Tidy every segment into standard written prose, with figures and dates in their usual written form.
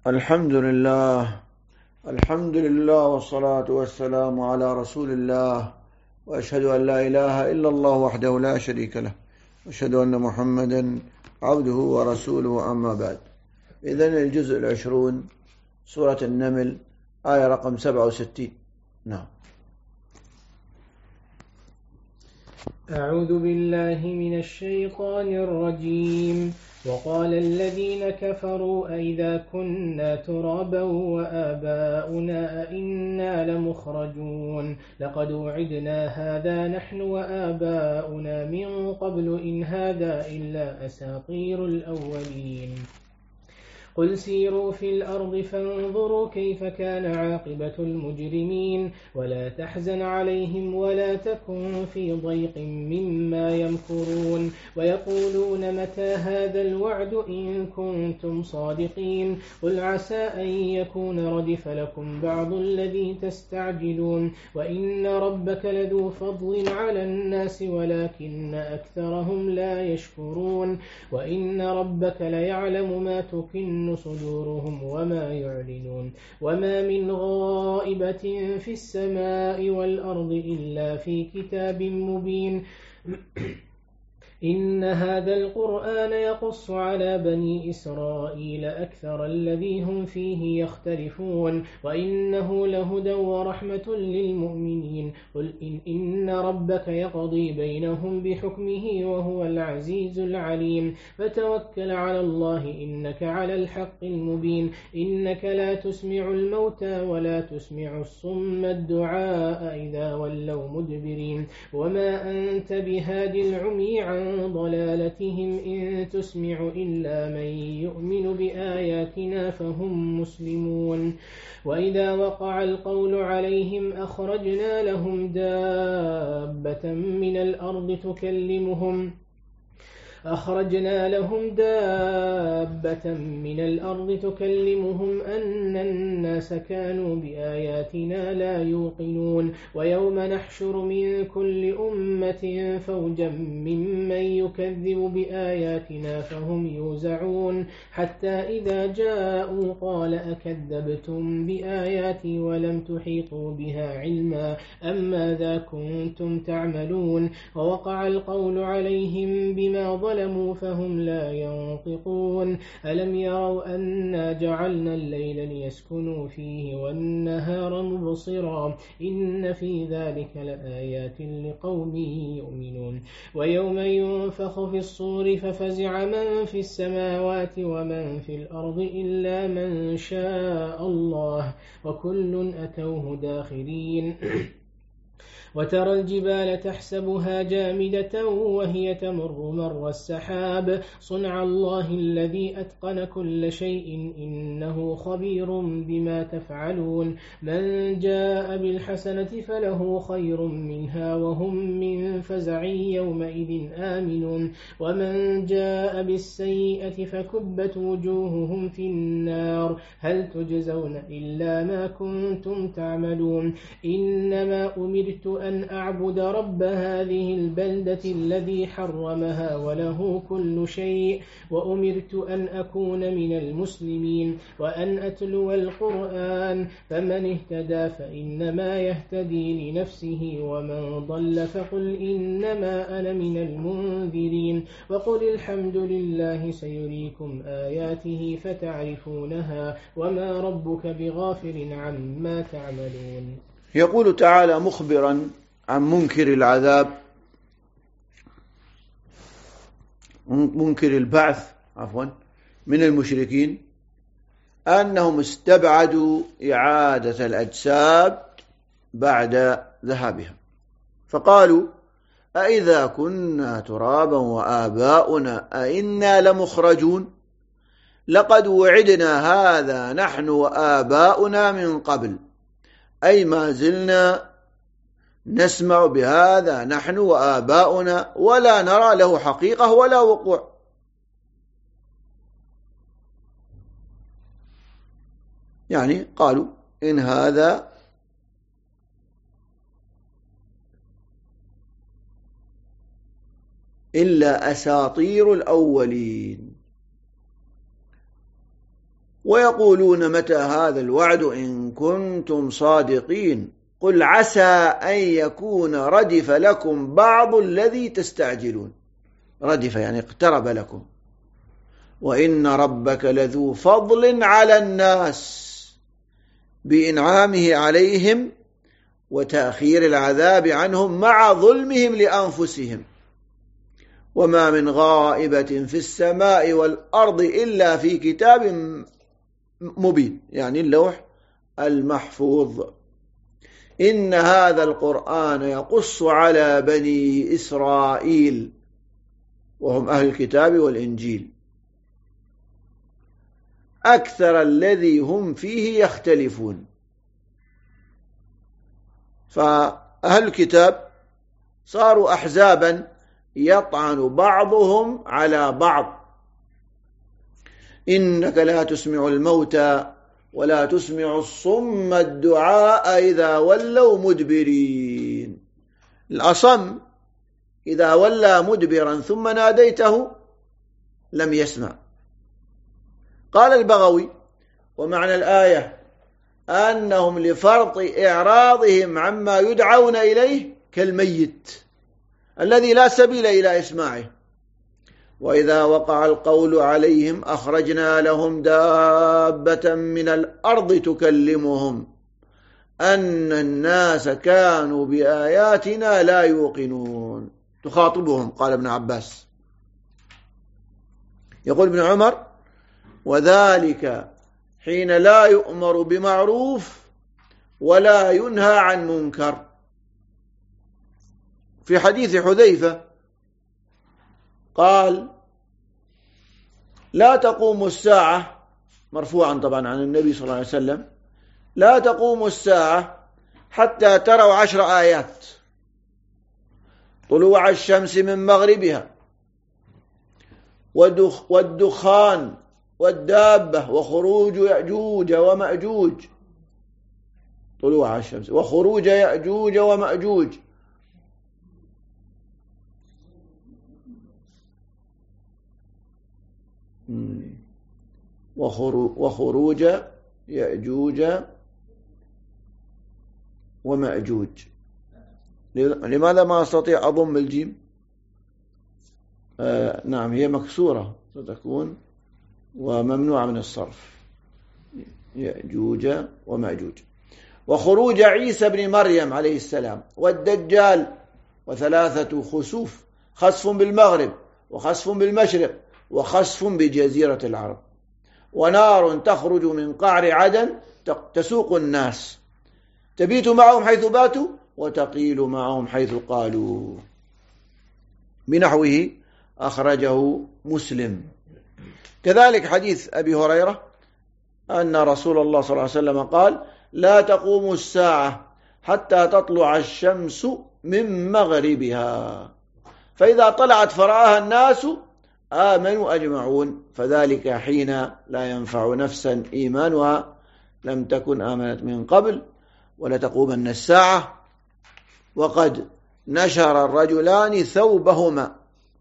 الحمد لله. الحمد لله والصلاة والسلام على رسول الله، وأشهد أن لا إله إلا الله وحده لا شريك له، وأشهد أن محمدا عبده ورسوله، أما بعد. إذن الجزء 20 سورة النمل، آية رقم 67. نعم. أعوذ بالله من الشيطان الرجيم. وقال الذين كفروا أئذا كنا ترابا وآباؤنا أئنا لمخرجون لقد وعدنا هذا نحن وآباؤنا من قبل إن هذا إلا أساطير الأولين. قل سيروا في الأرض فانظروا كيف كان عاقبة المجرمين ولا تحزن عليهم ولا تكن في ضيق مما يمكرون ويقولون متى هذا الوعد إن كنتم صادقين قل عسى أن يكون ردف لكم بعض الذي تستعجلون وإن ربك لذو فضل على الناس ولكن أكثرهم لا يشكرون وإن ربك ليعلم ما تكن صدورهم وما يعلنون وما من غائبة في السماء والأرض إلا في كتاب مبين. إن هذا القرآن يقص على بني إسرائيل أكثر الذي هم فيه يختلفون وإنه لهدى ورحمة للمؤمنين. قل إن ربك يقضي بينهم بحكمه وهو العزيز العليم فتوكل على الله إنك على الحق المبين. إنك لا تسمع الموتى ولا تسمع الصم الدعاء إذا ولوا مدبرين وما أنت بهادي العمي عن ضلالتهم إن تسمع إلا من يؤمن بآياتنا فهم مسلمون. وإذا وقع القول عليهم أخرجنا لهم دابة من الأرض تكلمهم أن الناس كانوا بآياتنا لا يوقنون ويوم نحشر من كل أمة فوجا ممن يكذب بآياتنا فهم يوزعون حتى إذا جاءوا قال أكذبتم بآياتي ولم تحيطوا بها علما أم ماذا كنتم تعملون ووقع القول عليهم بما ظلموا فهم لا ينطقون. ألم يروا أنا جعلنا الليل ليسكنوا فيه والنهار مبصرا إن في ذلك لآيات لقوم يؤمنون. ويوم ينفخ في الصور ففزع من في السماوات ومن في الأرض إلا من شاء الله وكل أتوه داخرين. وترى الجبال تحسبها جامدة وهي تمر مر السحاب صنع الله الذي أتقن كل شيء إنه خبير بما تفعلون. من جاء بالحسنة فله خير منها وهم من فزع يومئذ آمنون ومن جاء بالسيئة فكبت وجوههم في النار هل تجزون إلا ما كنتم تعملون. إنما أمرت أن أعبد رب هذه البلدة الذي حرمها وله كل شيء وأمرت أن أكون من المسلمين وأن أتلو القرآن فمن اهتدى فإنما يهتدي لنفسه ومن ضل فقل إنما أنا من المنذرين وقل الحمد لله سيريكم آياته فتعرفونها وما ربك بغافل عما تعملون. يقول تعالى مخبرا عن منكر العذاب، منكر البعث من المشركين، أنهم استبعدوا إعادة الأجساد بعد ذهابها، فقالوا أئذا كنا ترابا وآباؤنا أئنا لمخرجون لقد وعدنا هذا نحن وآباؤنا من قبل، أي ما زلنا نسمع بهذا نحن وآباؤنا ولا نرى له حقيقة ولا وقوع. يعني قالوا إن هذا إلا أساطير الأولين. ويقولون متى هذا الوعد إن كنتم صادقين قل عسى أن يكون ردف لكم بعض الذي تستعجلون. ردف يعني اقترب لكم. وإن ربك لذو فضل على الناس بإنعامه عليهم وتأخير العذاب عنهم مع ظلمهم لأنفسهم وما من غائبة في السماء والأرض إلا في كتاب مبين، يعني اللوح المحفوظ. إن هذا القرآن يقص على بني إسرائيل وهم أهل الكتاب والإنجيل أكثر الذي هم فيه يختلفون. فأهل الكتاب صاروا أحزابا يطعن بعضهم على بعض. إنك لا تسمع الموتى ولا تسمع الصم الدعاء إذا ولوا مدبرين. الأصم إذا ولى مدبرا ثم ناديته لم يسمع. قال البغوي: ومعنى الآية أنهم لفرط إعراضهم عما يدعون إليه كالميت الذي لا سبيل إلى إسماعه. وإذا وقع القول عليهم أخرجنا لهم دابة من الأرض تكلمهم أن الناس كانوا بآياتنا لا يوقنون. تخاطبهم، قال ابن عباس. يقول ابن عمر: وذلك حين لا يؤمر بمعروف ولا ينهى عن منكر. في حديث حذيفة قال: لا تقوم الساعة، مرفوعا طبعا عن النبي صلى الله عليه وسلم، لا تقوم الساعة حتى تروا 10 آيات: طلوع الشمس من مغربها والدخان والدابة وخروج يأجوج ومأجوج. طلوع الشمس وخروج يأجوج ومأجوج. وخروج يأجوج ومأجوج. لماذا ما أستطيع أضم الجيم؟ نعم، هي مكسورة ستكون وممنوعة من الصرف. يأجوج ومأجوج. وخروج عيسى بن مريم عليه السلام والدجال و3 خسوف: خسف بالمغرب وخسف بالمشرق وخسف بجزيرة العرب. ونار تخرج من قعر عدن تسوق الناس، تبيت معهم حيث باتوا وتقيل معهم حيث قالوا. بنحوه أخرجه مسلم. كذلك حديث أبي هريرة أن رسول الله صلى الله عليه وسلم قال: لا تقوم الساعة حتى تطلع الشمس من مغربها، فإذا طلعت فرآها الناس آمنوا أجمعون، فذلك حين لا ينفع نفسا إيمانها لم تكن آمنت من قبل ولتقومن الساعة وقد نشر الرجلان ثوبهما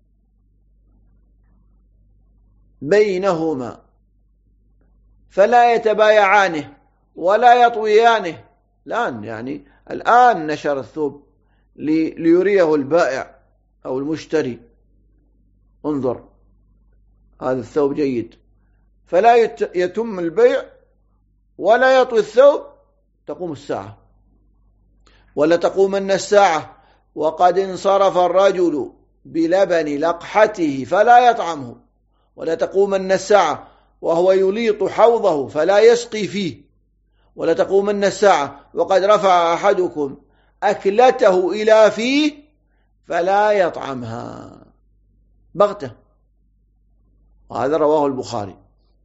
بينهما فلا يتبايعانه ولا يطويانه. الآن يعني الآن نشر الثوب ليريه البائع أو المشتري: انظر هذا الثوب جيد، فلا يتم البيع ولا يطوي الثوب. تقوم الساعة. ولا تقومن الساعة وقد انصرف الرجل بلبن لقحته فلا يطعمه، ولا تقومن الساعة وهو يليط حوضه فلا يسقي فيه، ولا تقومن الساعة وقد رفع أحدكم أكلته إلى فيه فلا يطعمها بغتة. وهذا رواه البخاري.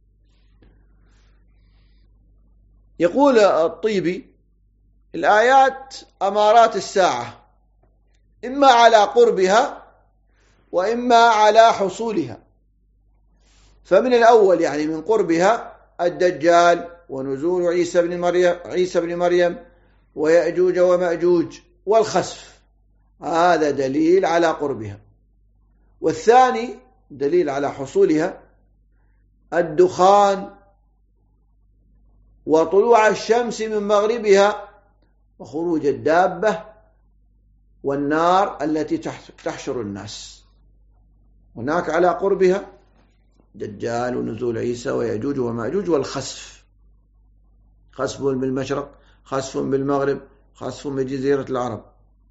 يقول الطيبي: الآيات أمارات الساعة، إما على قربها وإما على حصولها. فمن الأول يعني من قربها الدجال ونزول عيسى بن مريم ويأجوج ومأجوج والخسف، هذا دليل على قربها. والثاني دليل على حصولها الدخان وطلوع الشمس من مغربها، وخروج الدابة، والنار التي تحشر الناس. هناك على قربها دجال ونزول عيسى ويأجوج ومأجوج والخسف، خسف بالمشرق، خسف بالمغرب، خسف بجزيرة العرب.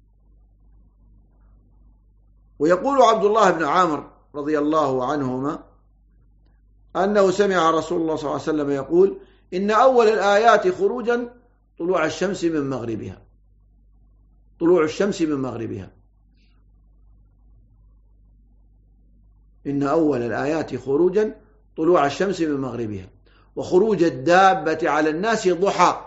ويقول عبد الله بن عامر رضي الله عنهما أنه سمع رسول الله صلى الله عليه وسلم يقول: إن أول الآيات خروجا طلوع الشمس من مغربها، طلوع الشمس من مغربها. إن أول الآيات خروجا طلوع الشمس من مغربها، وخروج الدابة على الناس ضحى،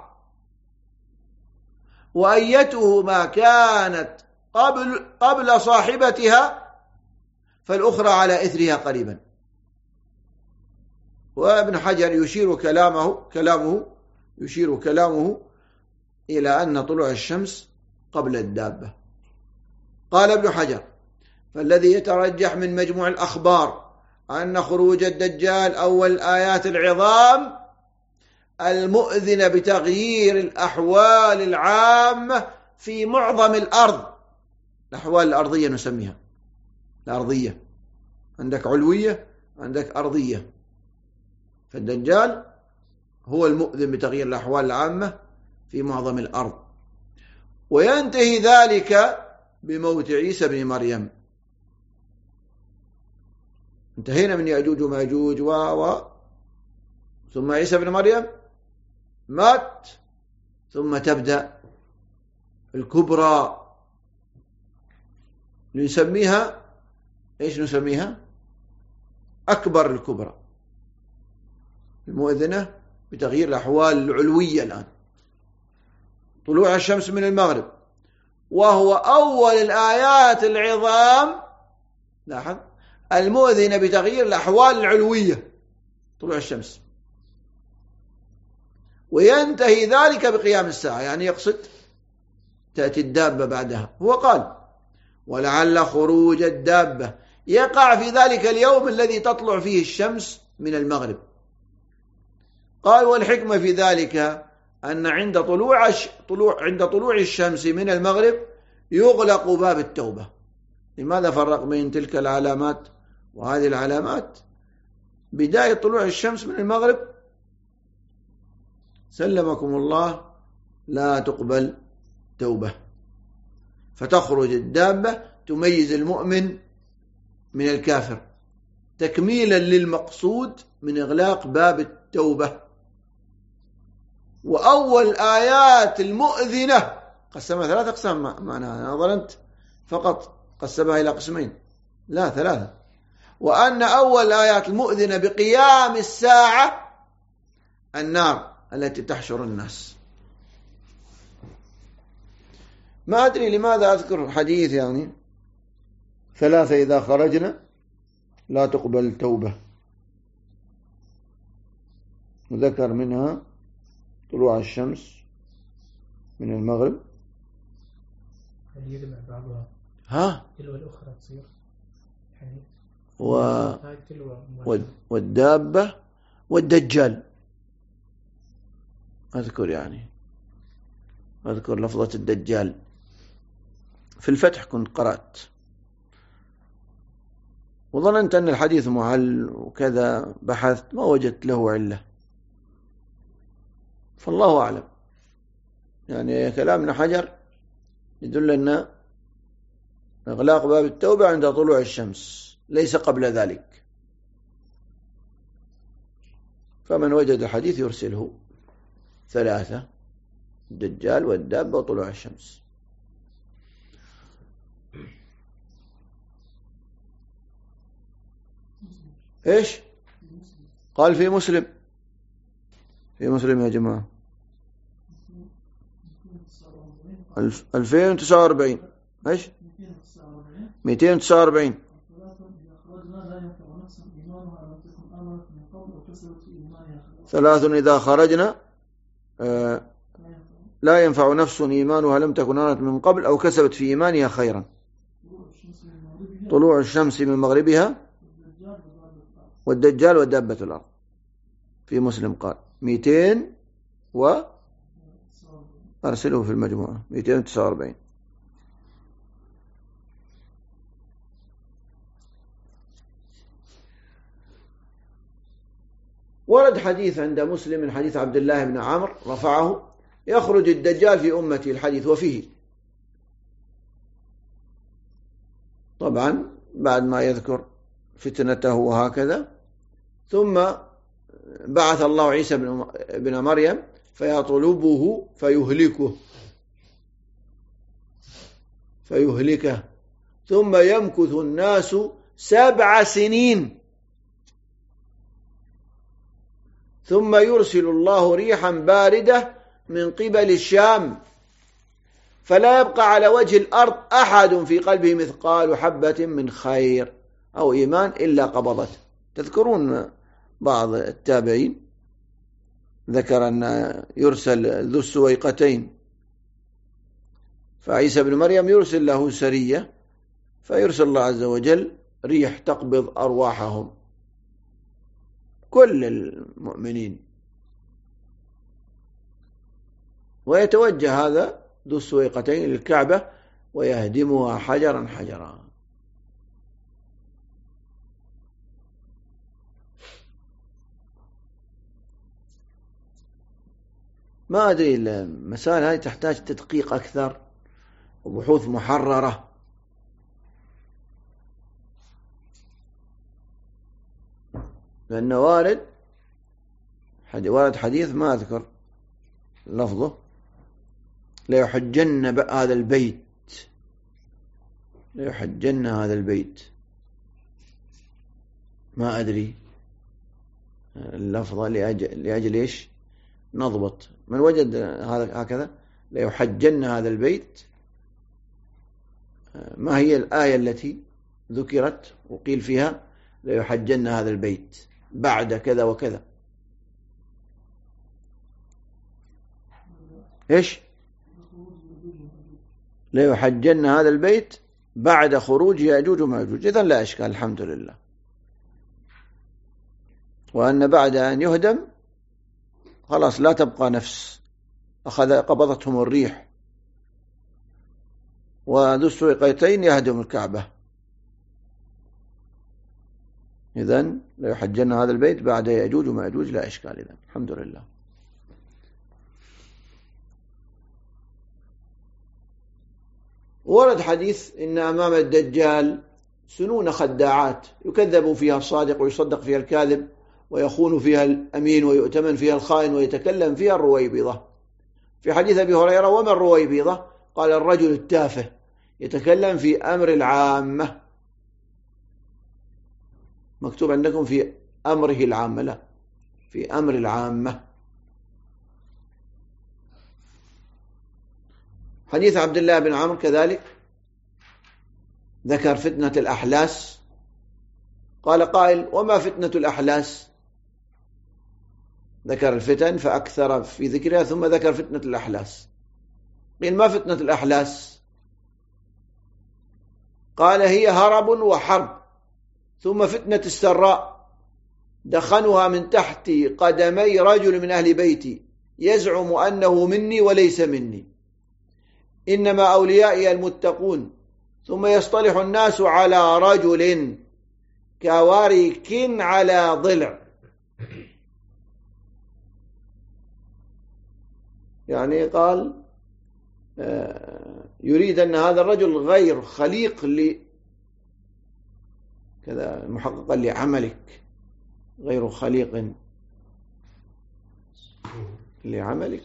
وأيته ما كانت قبل صاحبتها فالأخرى على إثرها قريبا. وابن حجر يشير كلامه إلى أن طلوع الشمس قبل الدابة. قال ابن حجر: فالذي يترجح من مجموع الأخبار أن خروج الدجال أول الآيات العظام المؤذنة بتغيير الأحوال العامة في معظم الأرض. الأحوال الأرضية نسميها الأرضية، عندك علوية، عندك أرضية. فالدجال هو المؤذن بتغيير الأحوال العامة في معظم الأرض، وينتهي ذلك بموت عيسى بن مريم. انتهينا من يأجوج وماجوج ثم عيسى بن مريم مات، ثم تبدأ الكبرى، نسميها ايش؟ نسميها أكبر الكبرى، المؤذنة بتغيير الأحوال العلوية. الآن طلوع الشمس من المغرب، وهو أول الآيات العظام، لاحظ، المؤذنة بتغيير الأحوال العلوية، طلوع الشمس، وينتهي ذلك بقيام الساعة، يعني يقصد تأتي الدابة بعدها. هو قال: ولعل خروج الدابة يقع في ذلك اليوم الذي تطلع فيه الشمس من المغرب. قال: والحكمة في ذلك أن عند طلوع الشمس من المغرب يغلق باب التوبة. لماذا فرق بين تلك العلامات وهذه العلامات؟ بداية طلوع الشمس من المغرب سلمكم الله لا تقبل توبة، فتخرج الدابة تميز المؤمن من الكافر تكميلا للمقصود من إغلاق باب التوبة. وأول آيات المؤذنة قسمها 3 أقسام، معناها أنا ظننت فقط قسمها إلى قسمين، لا 3. وأن أول آيات المؤذنة بقيام الساعة النار التي تحشر الناس. ما أدري لماذا أذكر حديث يعني 3 إذا خرجنا لا تقبل توبة، وذكر منها طلوع الشمس من المغرب. هل يجمع بعضها؟ تلو الأخرى تصير يعني والدابة والدجال. أذكر لفظة الدجال في الفتح، كنت قرأت وظننت أن الحديث معل وكذا، بحثت ما وجدت له علة، فالله أعلم. يعني كلام ابن حجر يدل أن إغلاق باب التوبة عند طلوع الشمس، ليس قبل ذلك. فمن وجد الحديث يرسله 3: الدجال والدابة وطلوع الشمس. إيش؟ قال في مسلم يا جماعة 2049. إيش؟ 249. 3 إذا خرجنا لا ينفع نفس إيمانها لم تكن آمنت من قبل أو كسبت في إيمانها خيرا. طلوع الشمس من مغربها، والدجال ودابة الأرض. في مسلم قال 249. وأرسله في المجموعة 249. ورد حديث عند مسلم من حديث عبد الله بن عمرو رفعه: يخرج الدجال في أمتي، الحديث وفيه. طبعا بعد ما يذكر فتنته وهكذا، ثم بعث الله عيسى بن مريم فيطلبه فيهلكه، ثم يمكث الناس 7 سنين، ثم يرسل الله ريحا باردة من قبل الشام، فلا يبقى على وجه الأرض أحد في قلبه مثقال حبة من خير أو إيمان إلا قبضته. تذكرون بعض التابعين ذكر أن يرسل ذو السويقتين، فعيسى بن مريم يرسل له سرية، فيرسل الله عز وجل ريح تقبض أرواحهم كل المؤمنين، ويتوجه هذا ذو السويقتين للكعبة ويهدمها حجرا حجرا. ما أدري، المسائل هذه تحتاج تدقيق أكثر وبحوث محررة. لأنه وارد حديث ما أذكر لفظه: ليحجن هذا البيت، ليحجن هذا البيت. ما أدري اللفظة لأجل إيش نضبط. من وجد هذا هكذا ليحجن هذا البيت، ما هي الآية التي ذكرت وقيل فيها ليحجن هذا البيت بعد كذا وكذا؟ إيش؟ ليحجن هذا البيت بعد خروج يأجوج ومأجوج. إذن لا إشكال، الحمد لله. وأن بعد أن يهدم خلاص لا تبقى نفس، قبضتهم الريح، وذو السويقتين يهدم الكعبة. إذن ليحجن هذا البيت بعد يأجوج ومأجوج، لا إشكال. إذن الحمد لله. ورد حديث إن أمام الدجال سنون خداعات يكذب فيها الصادق ويصدق فيها الكاذب، ويخون فيها الأمين ويؤتمن فيها الخائن، ويتكلم فيها الرويبضة. في حديث أبي هريرة: وما الرويبضة؟ قال: الرجل التافه يتكلم في أمر العامة. مكتوب عندكم في أمره العامة، لا، في أمر العامة. حديث عبد الله بن عمرو كذلك ذكر فتنة الأحلاس. قال قائل: وما فتنة الأحلاس؟ ذكر الفتن فأكثر في ذكرها، ثم ذكر فتنة الأحلاس. قيل: ما فتنة الأحلاس؟ قال: هي هرب وحرب، ثم فتنة السراء دخنها من تحت قدمي رجل من أهل بيتي يزعم أنه مني وليس مني، إنما أوليائي المتقون، ثم يصطلح الناس على رجل كوارك على ضلع. يعني قال يريد أن هذا الرجل غير خليق كذا محققا لعملك، غير خليق لعملك.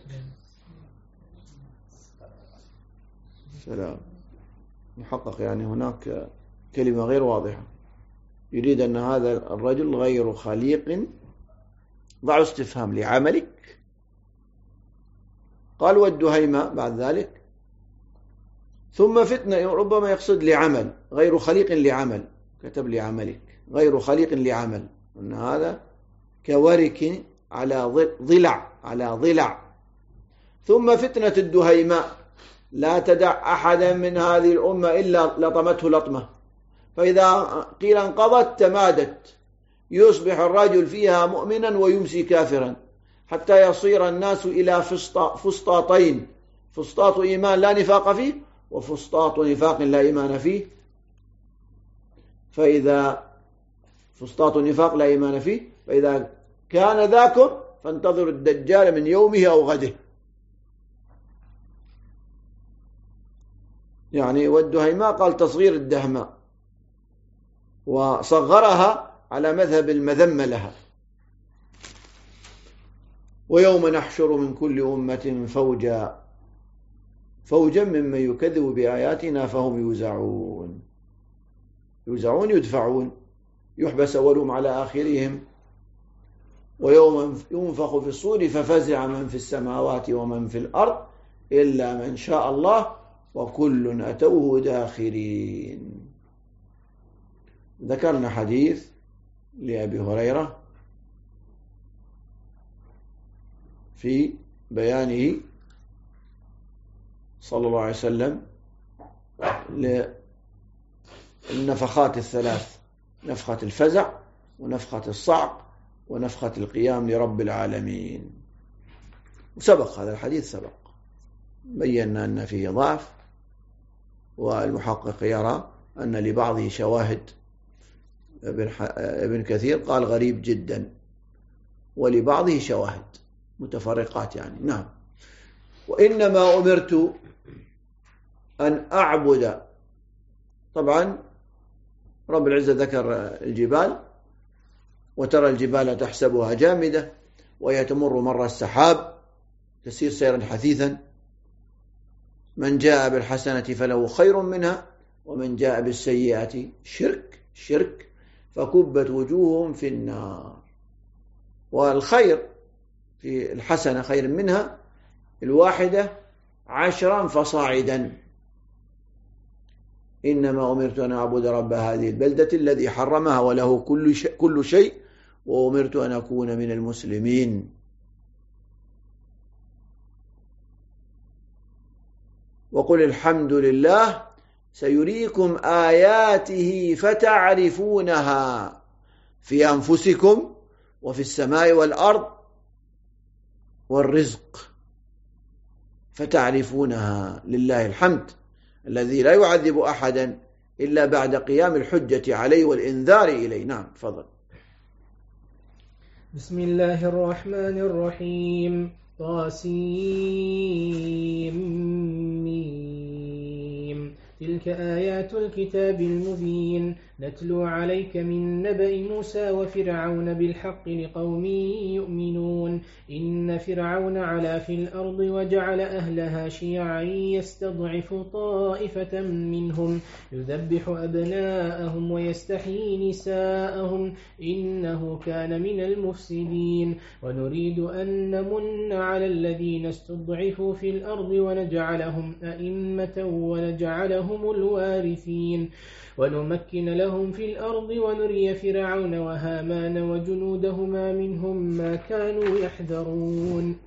سلام. محقق يعني هناك كلمة غير واضحة. يريد أن هذا الرجل غير خليق، ضع استفهام لعملك. قال: والدهيمة بعد ذلك. ثم فتنة ربما يقصد لعمل، غير خليق لعمل، كتب لعملك غير خليق لعمل، أن هذا كورك على ضلع. ثم فتنة الدهيماء، لا تدع أحدا من هذه الأمة إلا لطمته لطمة، فإذا قيل انقضت تمادت، يصبح الرجل فيها مؤمنا ويمسي كافرا، حتى يصير الناس إلى فسطاطين، فسطاط إيمان لا نفاق فيه، وفسطاط نفاق لا إيمان فيه. فإذا فسطاط نفاق لا إيمان فيه، فإذا كان ذاكم فانتظروا الدجال من يومه أو غده. يعني والدهيماء قال تصغير الدهماء، وصغرها على مذهب المذمة لها. ويوم نحشر من كل أمة فوجا ممن يكذب بآياتنا فهم يوزعون يدفعون، يحبس أولهم على آخرهم. ويوم ينفخ في الصور ففزع من في السماوات ومن في الأرض إلا من شاء الله وكل أتوه داخرين. ذكرنا حديث لأبي هريرة في بيانه صلى الله عليه وسلم للنفخات الثلاث: نفخة الفزع، ونفخة الصعق، ونفخة القيام لرب العالمين. وسبق هذا الحديث، سبق بينا أن فيه ضعف، والمحقق يرى أن لبعضه شواهد. ابن كثير قال غريب جدا، ولبعضه شواهد متفرقات يعني. نعم. وإنما أمرت أن أعبد. طبعا رب العزة ذكر الجبال، وترى الجبال تحسبها جامدة وهي تمر مر السحاب تسير سيرا حثيثا، من جاء بالحسنة فله خير منها ومن جاء بالسيئة شرك فكبت وجوههم في النار. والخير في الحسنة خير منها الواحدة 10 فصاعدا. إنما أمرت أن أعبد رب هذه البلدة الذي حرمها وله كل شيء وأمرت أن أكون من المسلمين. وقل الحمد لله سيريكم آياته فتعرفونها في أنفسكم وفي السماء والأرض والرزق. فتعرفونها، لله الحمد الذي لا يعذب أحدا إلا بعد قيام الحجة عليه والإنذار إليه. نعم، تفضل. بسم الله الرحمن الرحيم. طاسيم. تلك آيات الكتاب المبين نتلو عليك من نبأ موسى وفرعون بالحق لقوم يؤمنون. إن فرعون علا في الأرض وجعل أهلها شيعا يستضعف طائفة منهم يذبح أبناءهم ويستحيي نساءهم إنه كان من المفسدين. ونريد أن نمن على الذين استضعفوا في الأرض ونجعلهم أئمة ونجعلهم الوارثين ونمكن لهم في الأرض ونري فرعون وهامان وجنودهما منهم ما كانوا يحذرون.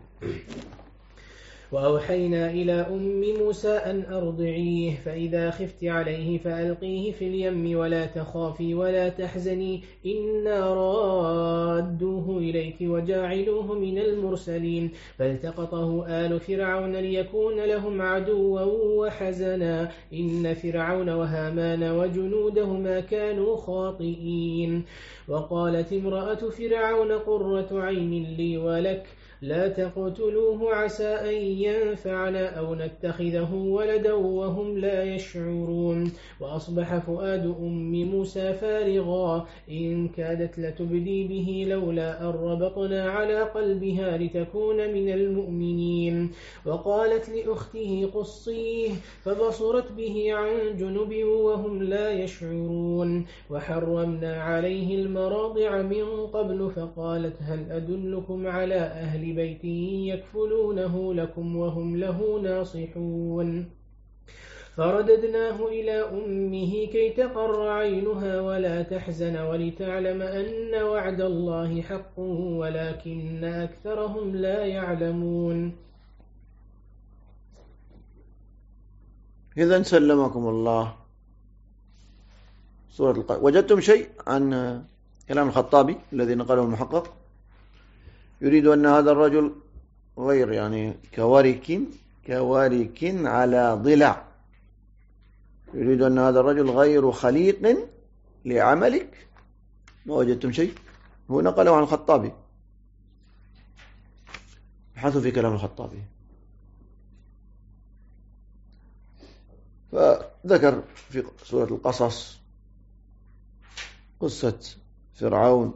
وأوحينا إلى أم موسى أن أرضعيه فإذا خفت عليه فألقيه في اليم ولا تخافي ولا تحزني إنا رادوه إليك وجاعلوه من المرسلين. فالتقطه آل فرعون ليكون لهم عدوا وحزنا إن فرعون وهامان وجنودهما كانوا خاطئين. وقالت امرأة فرعون قرة عين لي ولك لا تقتلوه عسى أن ينفعنا أو نتخذه ولدا وهم لا يشعرون. وأصبح فؤاد أم موسى فارغا إن كادت لتبدي به لولا أن ربطنا على قلبها لتكون من المؤمنين. وقالت لأخته قصيه فبصرت به عن جنب وهم لا يشعرون. وحرمنا عليه المراضع من قبل فقالت هل أدلكم على أهل بيت يكفلونه لكم وهم له ناصحون. فرددناه إلى أمه كي تقر عينها ولا تحزن ولتعلم أن وعد الله حق ولكن أكثرهم لا يعلمون. إذن سلمكم الله. سورة وجدتم شيء عن كلام الخطابي الذي نقله المحقق؟ يريد أن هذا الرجل غير يعني كورك على ضلع، يريد أن هذا الرجل غير خليق لعملك. ما وجدتم شيء؟ هو نقله عن الخطابي، ابحثوا في كلام الخطابي. فذكر في سورة القصص قصة فرعون،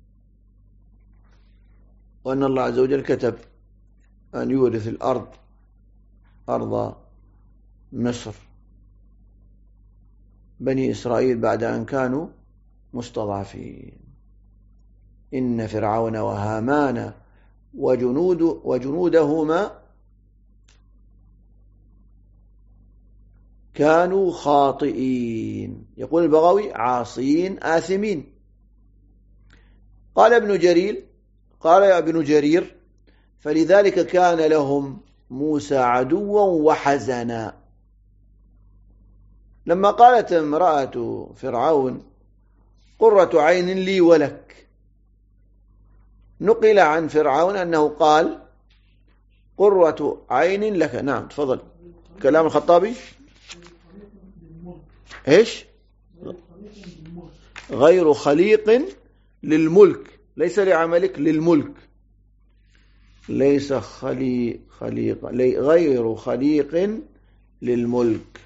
وأن الله عز وجل كتب أن يورث الأرض أرض مصر بني إسرائيل بعد أن كانوا مستضعفين. إن فرعون وهامان وجنودهما كانوا خاطئين. يقول البغوي عاصين آثمين. قال ابن جرير فلذلك كان لهم موسى عدوا وحزنا. لما قالت امرأة فرعون قرة عين لي ولك، نقل عن فرعون أنه قال قرة عين لك. نعم تفضل. كلام الخطابي إيش؟ غير خليق للملك، ليس لعملك، للملك. ليس غير خليق للملك.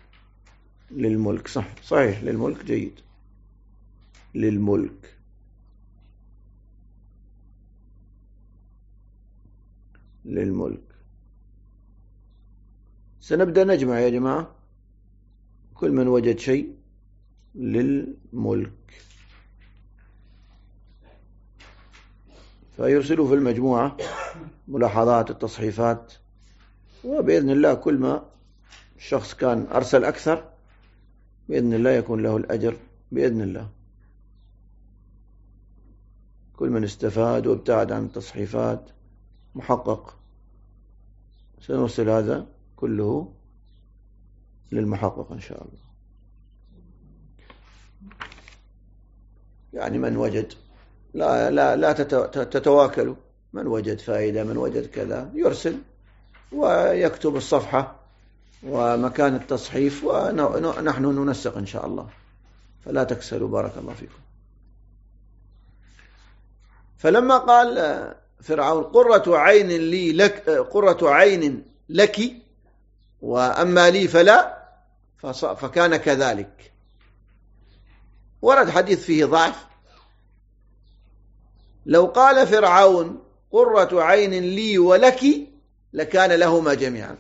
صحيح للملك، جيد. للملك. سنبدأ نجمع يا جماعة، كل من وجد شيء للملك فيرسلوا في المجموعة ملاحظات التصحيفات، وبإذن الله كل ما الشخص كان أرسل أكثر بإذن الله يكون له الأجر بإذن الله. كل من استفاد وابتعد عن التصحيفات محقق، سنرسل هذا كله للمحقق إن شاء الله. يعني من وجد لا تتواكلوا، من وجد فائدة، من وجد كذا يرسل ويكتب الصفحة ومكان التصحيف، ونحن ننسق إن شاء الله، فلا تكسلوا. بارك الله فيكم. فلما قال فرعون قرة عين لك وأما لي فلا، فكان كذلك. ورد حديث فيه ضعف. لو قال فرعون قرة عين لي ولك لكان لهما جميعا.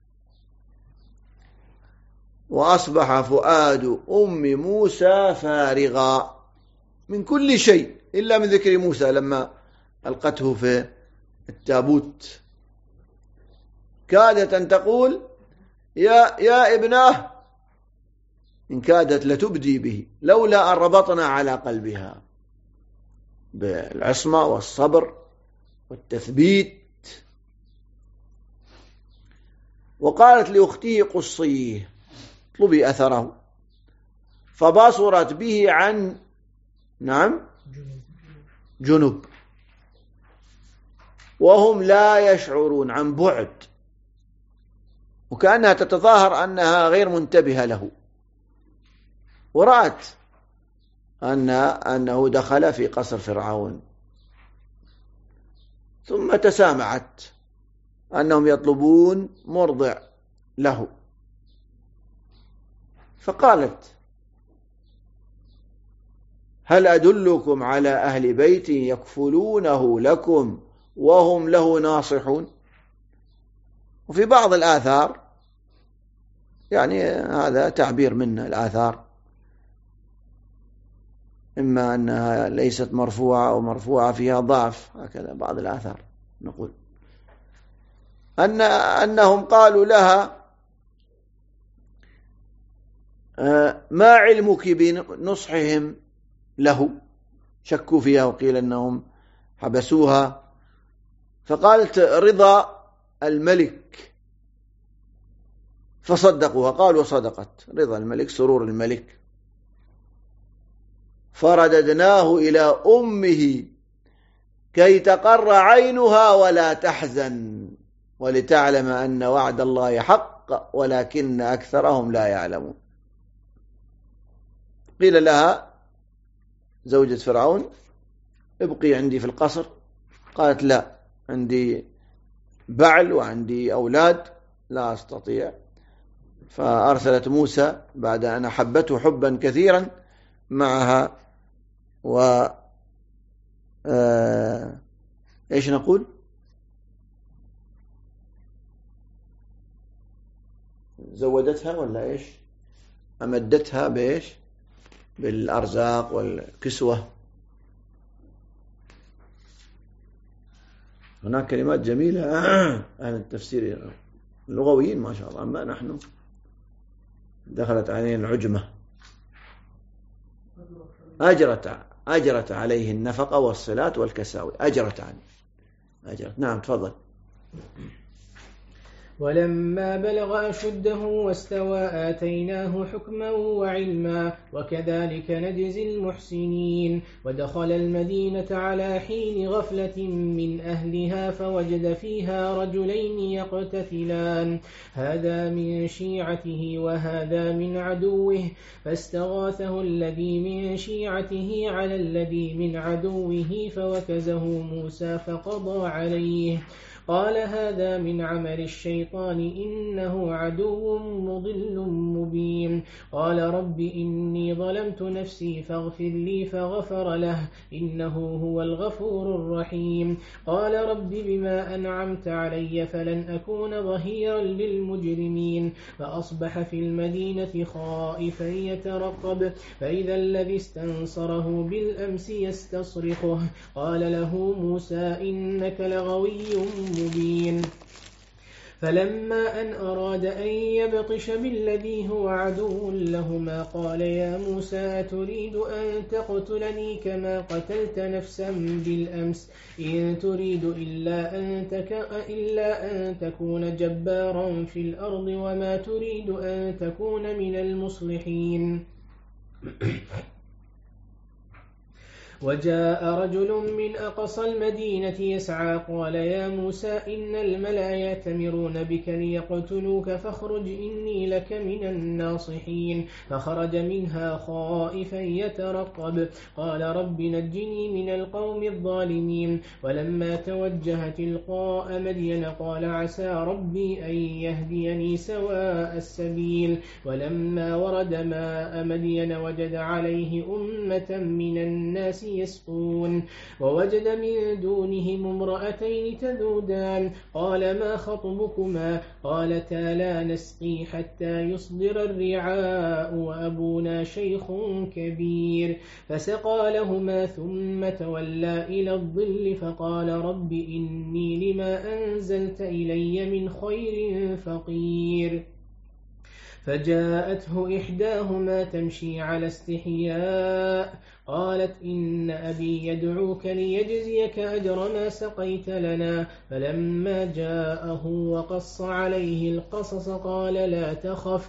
وأصبح فؤاد أم موسى فارغا من كل شيء إلا من ذكر موسى لما ألقته في التابوت. كادت أن تقول يا ابناه، إن كادت لتبدي به لولا أن ربطنا على قلبها بالعصمة والصبر والتثبيت. وقالت لأخته قصيه اطلبي أثره، فبصرت به عن جنب وهم لا يشعرون، عن بعد، وكأنها تتظاهر أنها غير منتبهة له. ورأت أنه دخل في قصر فرعون، ثم تسامعت أنهم يطلبون مرضع له، فقالت هل أدلكم على أهل بيت يكفلونه لكم وهم له ناصحون. وفي بعض الآثار، يعني هذا تعبير من الآثار، إما أنها ليست مرفوعة أو مرفوعة فيها ضعف، هكذا بعض الآثار نقول أنهم قالوا لها ما علمك بنصحهم له، شكوا فيها وقيل أنهم حبسوها، فقالت رضا الملك، فصدقوها. قالوا صدقت، رضا الملك سرور الملك. فرددناه إلى أمه كي تقر عينها ولا تحزن ولتعلم أن وعد الله حق ولكن أكثرهم لا يعلمون. قيل لها زوجة فرعون ابقي عندي في القصر، قالت لا، عندي بعل وعندي أولاد لا أستطيع. فأرسلت موسى بعد أن أحبته حبا كثيرا معها. و إيش نقول؟ زودتها ولا إيش؟ أمدتها بإيش؟ بالأرزاق والكسوة. هناك كلمات جميلة أهل التفسير اللغويين ما شاء الله، أما نحن دخلت علينا العجمة. أجرت عليه النفقة والصلاة والكساوي، أجرت عنه. نعم تفضل. ولما بلغ أشده واستوى آتيناه حكما وعلما وكذلك نجزي المحسنين. ودخل المدينة على حين غفلة من أهلها فوجد فيها رجلين يقتتلان، هذا من شيعته وهذا من عدوه، فاستغاثه الذي من شيعته على الذي من عدوه فوكزه موسى فقضى عليه، قال هذا من عمل الشيطان إنه عدو مضل مبين. قال رب إني ظلمت نفسي فاغفر لي فغفر له إنه هو الغفور الرحيم. قال رب بما أنعمت علي فلن أكون ظهيرا للمجرمين. فأصبح في المدينة خائفا يترقب فإذا الذي استنصره بالأمس يستصرخه، قال له موسى إنك لغوي مبين. فلما أن أراد أن يبطش بالذي هو عدو لهما قال يا موسى أتريد أن تقتلني كما قتلت نفسا بالأمس إن تريد إلا أن تكون جبارا في الأرض وما تريد أن تكون من المصلحين. وجاء رجل من أقصى المدينة يسعى قال يا موسى إن الملأ يأتمرون بك ليقتلوك فاخرج إني لك من الناصحين. فخرج منها خائفا يترقب قال رب نجني من القوم الظالمين. ولما توجه تلقاء مدين قال عسى ربي أن يهديني سواء السبيل. ولما ورد ماء مدين وجد عليه أمة من الناس يسقون ووجد من دونهم امرأتين تذودان قال ما خطبكما قالتا لا نسقي حتى يصدر الرعاء وأبونا شيخ كبير. فسقى لهما ثم تولى إلى الظل فقال رب إني لما أنزلت إلي من خير فقير. فجاءته إحداهما تمشي على استحياء قالت إن أبي يدعوك ليجزيك أجر ما سقيت لنا. فلما جاءه وقص عليه القصص قال لا تخف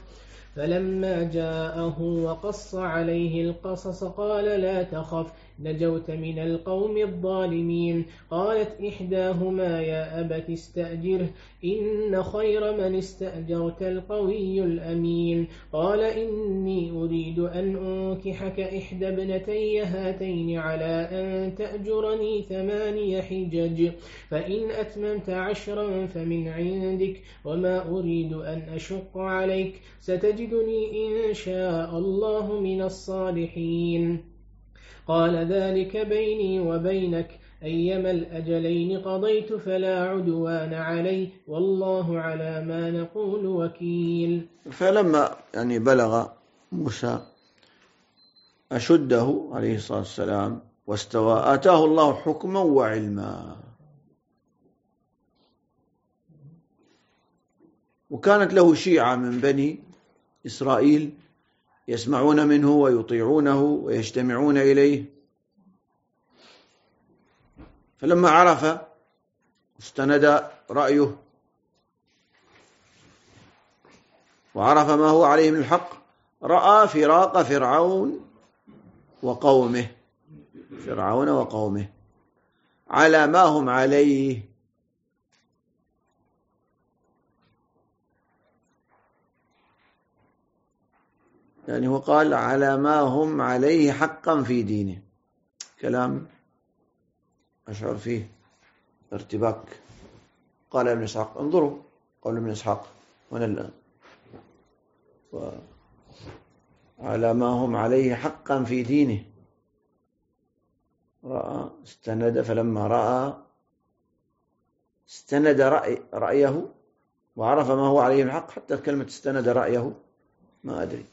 لا تخف نجوت من القوم الظالمين. قالت إحداهما يا أبت استأجره إن خير من استأجرت القوي الأمين. قال إني أريد أن أنكحك إحدى ابنتي هاتين على أن تأجرني 8 حجج فإن أتممت 10 فمن عندك وما أريد أن أشق عليك ستجدني إن شاء الله من الصالحين. قال ذلك بيني وبينك أيما الأجلين قضيت فلا عدوان علي والله على ما نقول وكيل. فلما بلغ موسى أشده عليه الصلاة والسلام واستوى آتاه الله حكما وعلما. وكانت له شيعة من بني إسرائيل يسمعون منه ويطيعونه ويجتمعون إليه. فلما عرف استند رأيه وعرف ما هو عليه من الحق رأى فراق فرعون وقومه على ما هم عليه. يعني هو قال على ما هم عليه حقا في دينه، كلام أشعر فيه ارتباك. قال ابن إسحاق، انظروا قول ابن إسحاق هنا، على ما هم عليه حقا في دينه، رأى استند، فلما رأى استند رأيه وعرف ما هو عليه الحق. حتى كلمة استند رأيه ما أدري.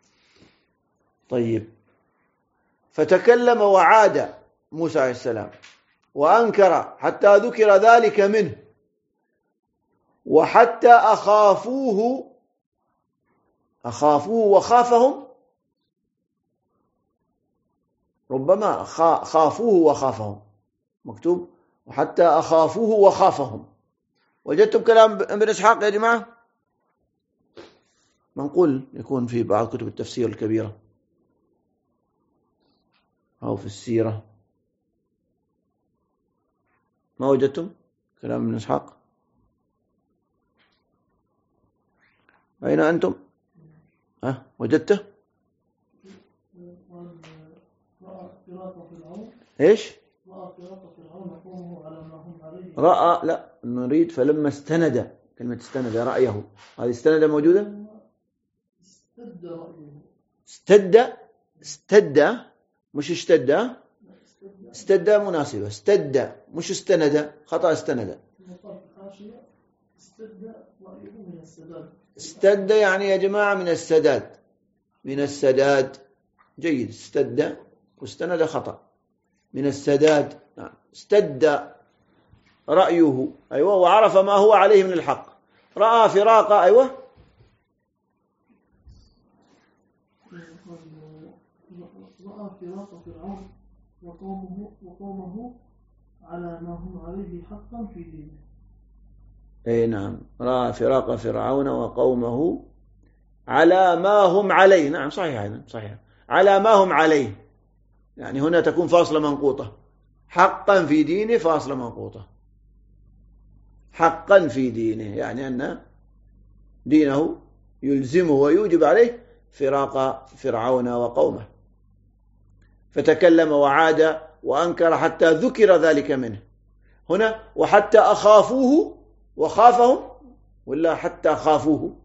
طيب، فتكلم وعاد موسى عليه السلام وأنكر حتى ذكر ذلك منه، وحتى أخافوه وخافهم، ربما خافوه وخافهم مكتوب وحتى أخافوه وخافهم. وجدتم كلام ابن إسحاق يا جماعة؟ منقول يكون في بعض كتب التفسير الكبيرة أو في السيرة. ما وجدتم كلام ابن إسحاق؟ أين أنتم؟ وجدته؟ إيش؟ رأى، لا نريد فلما استند، كلمة استند رأيه، هذه استند موجودة؟ استد مش اشتد، استد مناسبة، استد مش استند، خطأ استند. استد يعني يا جماعة من السداد، من السداد. جيد، استد واستند خطأ، من السداد. نعم. استد رأيه، أيوة، وعرف ما هو عليه من الحق. رأى فراق، أيوة، رأى فراق فرعون وقومه على ما هم عليه حقا في دينه. أي نعم، رأى فراق فرعون وقومه على ما هم عليه. نعم صحيح، أيضا صحيح، على ما هم عليه. يعني هنا تكون فاصلة منقوطة، حقا في دينه فاصلة منقوطة، حقا في دينه، يعني أن دينه يلزمه ويوجب عليه فراق فرعون وقومه. فتكلم وعاد وأنكر حتى ذكر ذلك منه. هنا وحتى أخافوه وخافهم، ولا حتى خافوه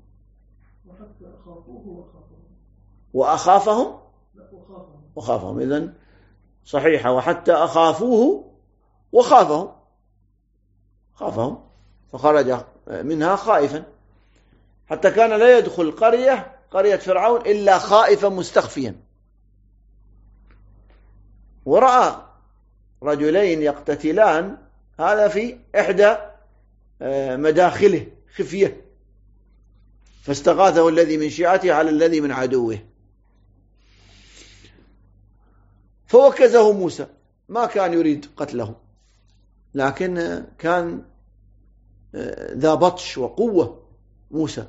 وأخافهم وخافهم. إذن صحيحة، وحتى أخافوه وخافهم، خافهم فخرج منها خائفا، حتى كان لا يدخل قرية فرعون إلا خائفا مستخفيا. ورأى رجلين يقتتلان، هذا في إحدى مداخله خفية، فاستغاثه الذي من شيعته على الذي من عدوه، فوكزه موسى. ما كان يريد قتله، لكن كان ذا بطش وقوة موسى،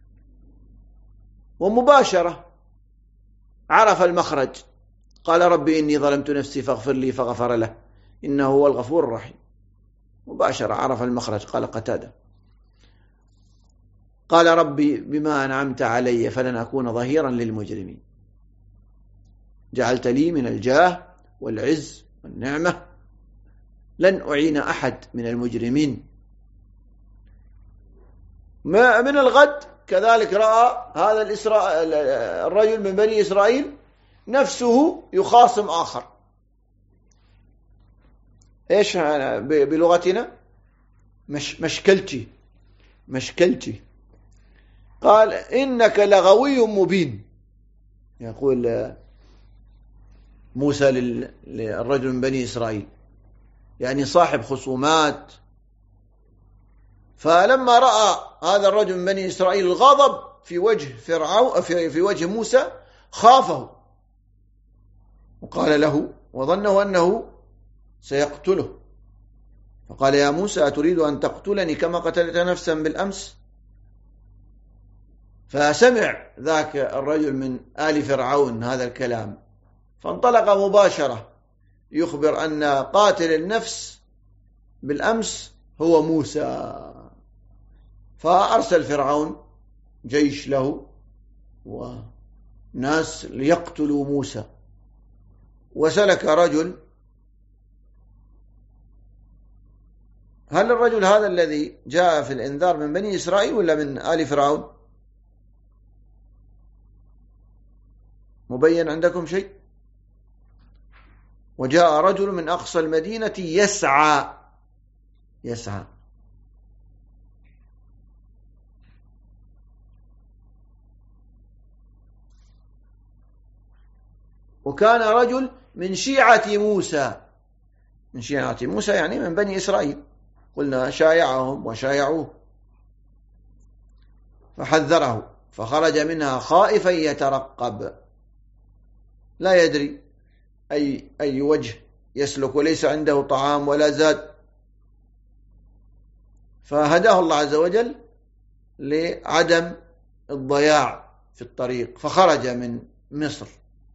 ومباشرة عرف المخرج. قال ربي إني ظلمت نفسي فاغفر لي، فغفر له إنه هو الغفور الرحيم. مباشرة عرف المخرج. قال قتادة، قال ربي بما أنعمت علي فلن أكون ظهيرا للمجرمين، جعلت لي من الجاه والعز والنعمة، لن أعين أحد من المجرمين. من الغد كذلك رأى هذا الرجل من بني إسرائيل نفسه يخاصم آخر. إيش بلغتنا؟ مشكلتي. قال إنك لغوي مبين، يقول موسى للرجل من بني إسرائيل، يعني صاحب خصومات. فلما رأى هذا الرجل من بني إسرائيل الغضب في وجه فرعون، في وجه موسى، خافه وقال له، وظنه أنه سيقتله، فقال يا موسى أتريد أن تقتلني كما قتلت نفسا بالأمس؟ فسمع ذاك الرجل من آل فرعون هذا الكلام، فانطلق مباشرة يخبر أن قاتل النفس بالأمس هو موسى. فأرسل فرعون جيش له وناس ليقتلوا موسى، وسلك رجل. هل الرجل هذا الذي جاء في الإنذار من بني إسرائيل ولا من آل فرعون؟ مبين عندكم شيء؟ وجاء رجل من أقصى المدينة يسعى. وكان رجل من شيعة موسى. من شيعة موسى يعني من بني إسرائيل، قلنا شايعهم وشايعوه. فحذره فخرج منها خائفا يترقب، لا يدري أي وجه يسلك، وليس عنده طعام ولا زاد. فهداه الله عز وجل لعدم الضياع في الطريق، فخرج من مصر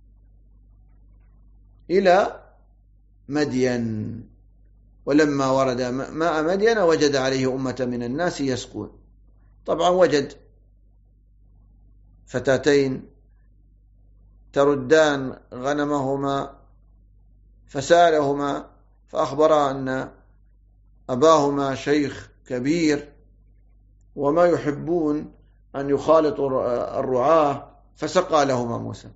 إلى مدين. ولما ورد ماء مدين وجد عليه أمة من الناس يسقون. طبعا وجد فتاتين تردان غنمهما، فسألهما فأخبرا أن أباهما شيخ كبير وما يحبون أن يخالطوا الرعاة، فسقى لهما موسى.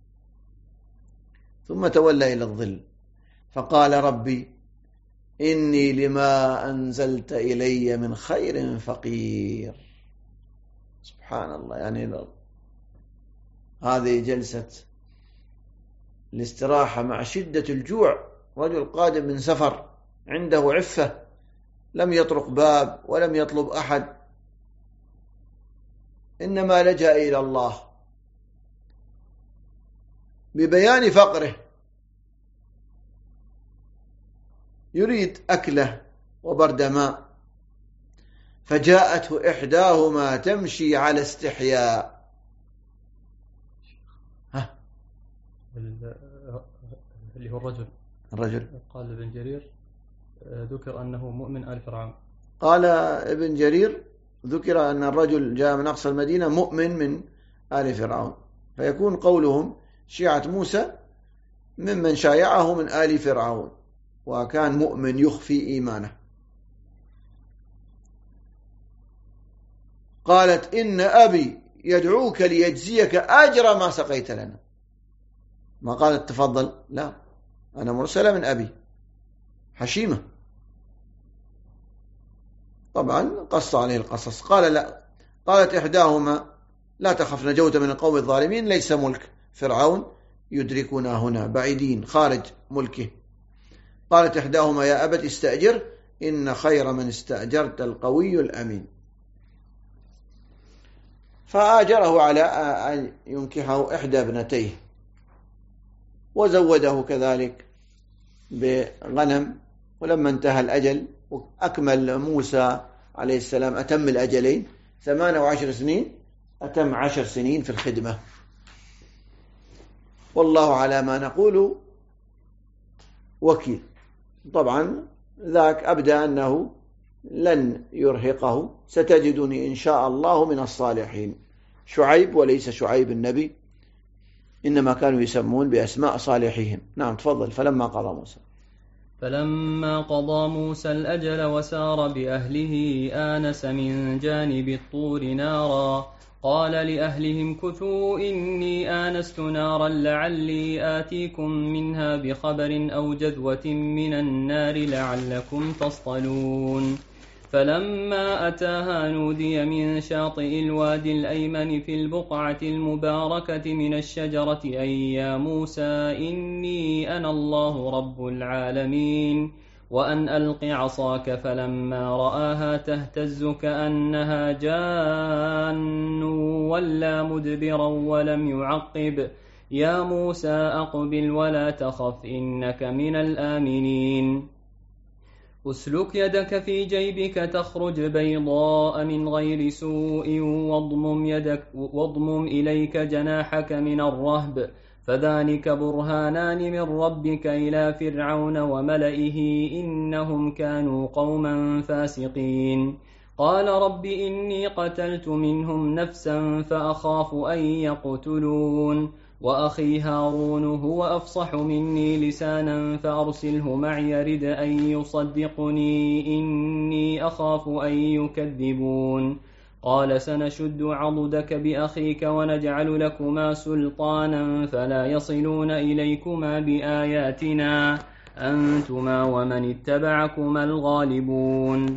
ثم تولى إلى الظل فقال ربي إني لما أنزلت إلي من خير فقير. سبحان الله، يعني هذه جلسة الاستراحة مع شدة الجوع. رجل قادم من سفر عنده عفة، لم يطرق باب ولم يطلب أحد، إنما لجأ إلى الله ببيان فقره، يريد أكله وبرد ماء. فجاءته إحداهما تمشي على استحياء. اللي هو الرجل قال ابن جرير ذكر أنه مؤمن آل فرعون. قال ابن جرير ذكر أن الرجل جاء من أقصى المدينة مؤمن من آل فرعون، فيكون قولهم شيعة موسى ممن شايعه من آل فرعون، وكان مؤمن يخفي إيمانه. قالت إن أبي يدعوك ليجزيك أجر ما سقيت لنا. ما قالت تفضل، لا، أنا مرسلة من أبي، حشيمة. طبعا قص عليه القصص. قال لا. قالت إحداهما لا تخف نجوت من القوم الظالمين، ليس ملك فرعون يدركنا هنا، بعيدين خارج ملكه. قالت إحداهما يا أبت استأجر إن خير من استأجرت القوي الأمين. فآجره على أن ينكحه إحدى ابنتيه، وزوده كذلك بغنم. ولما انتهى الأجل وأكمل موسى عليه السلام، أتم الأجلين 8 و10 سنين، أتم 10 سنين في الخدمة. والله على ما نقول وكيل. طبعا ذاك أبدى أنه لن يرهقه، ستجدني إن شاء الله من الصالحين. شعيب وليس شعيب النبي، إنما كانوا يسمون بأسماء صالحيهم. نعم تفضل. فلما قضى موسى الأجل وسار بأهله آنس من جانب الطور نارا قال لأهلهم كثوا إني آنست نارا لعلي آتيكم منها بخبر أو جذوة من النار لعلكم تصطلون. فلما أتاها نودي من شاطئ الوادي الأيمن في البقعة المباركة من الشجرة أي يا موسى إني أنا الله رب العالمين وأن ألق عصاك. فلما رآها تهتز كأنها جان ولا مدبرا ولم يعقب يا موسى أقبل ولا تخف إنك من الآمنين. أسلك يدك في جيبك تخرج بيضاء من غير سوء واضمم إليك جناحك من الرهب فذلك برهانان من ربك إلى فرعون وملئه إنهم كانوا قوما فاسقين. قال رب إني قتلت منهم نفسا فأخاف أن يقتلون وأخي هارون هو أفصح مني لسانا فأرسله معي يرد أن يصدقني إني أخاف أن يكذبون. قال سنشد عضدك بأخيك ونجعل لكما سلطانا فلا يصلون إليكما بآياتنا أنتما ومن اتبعكما الغالبون.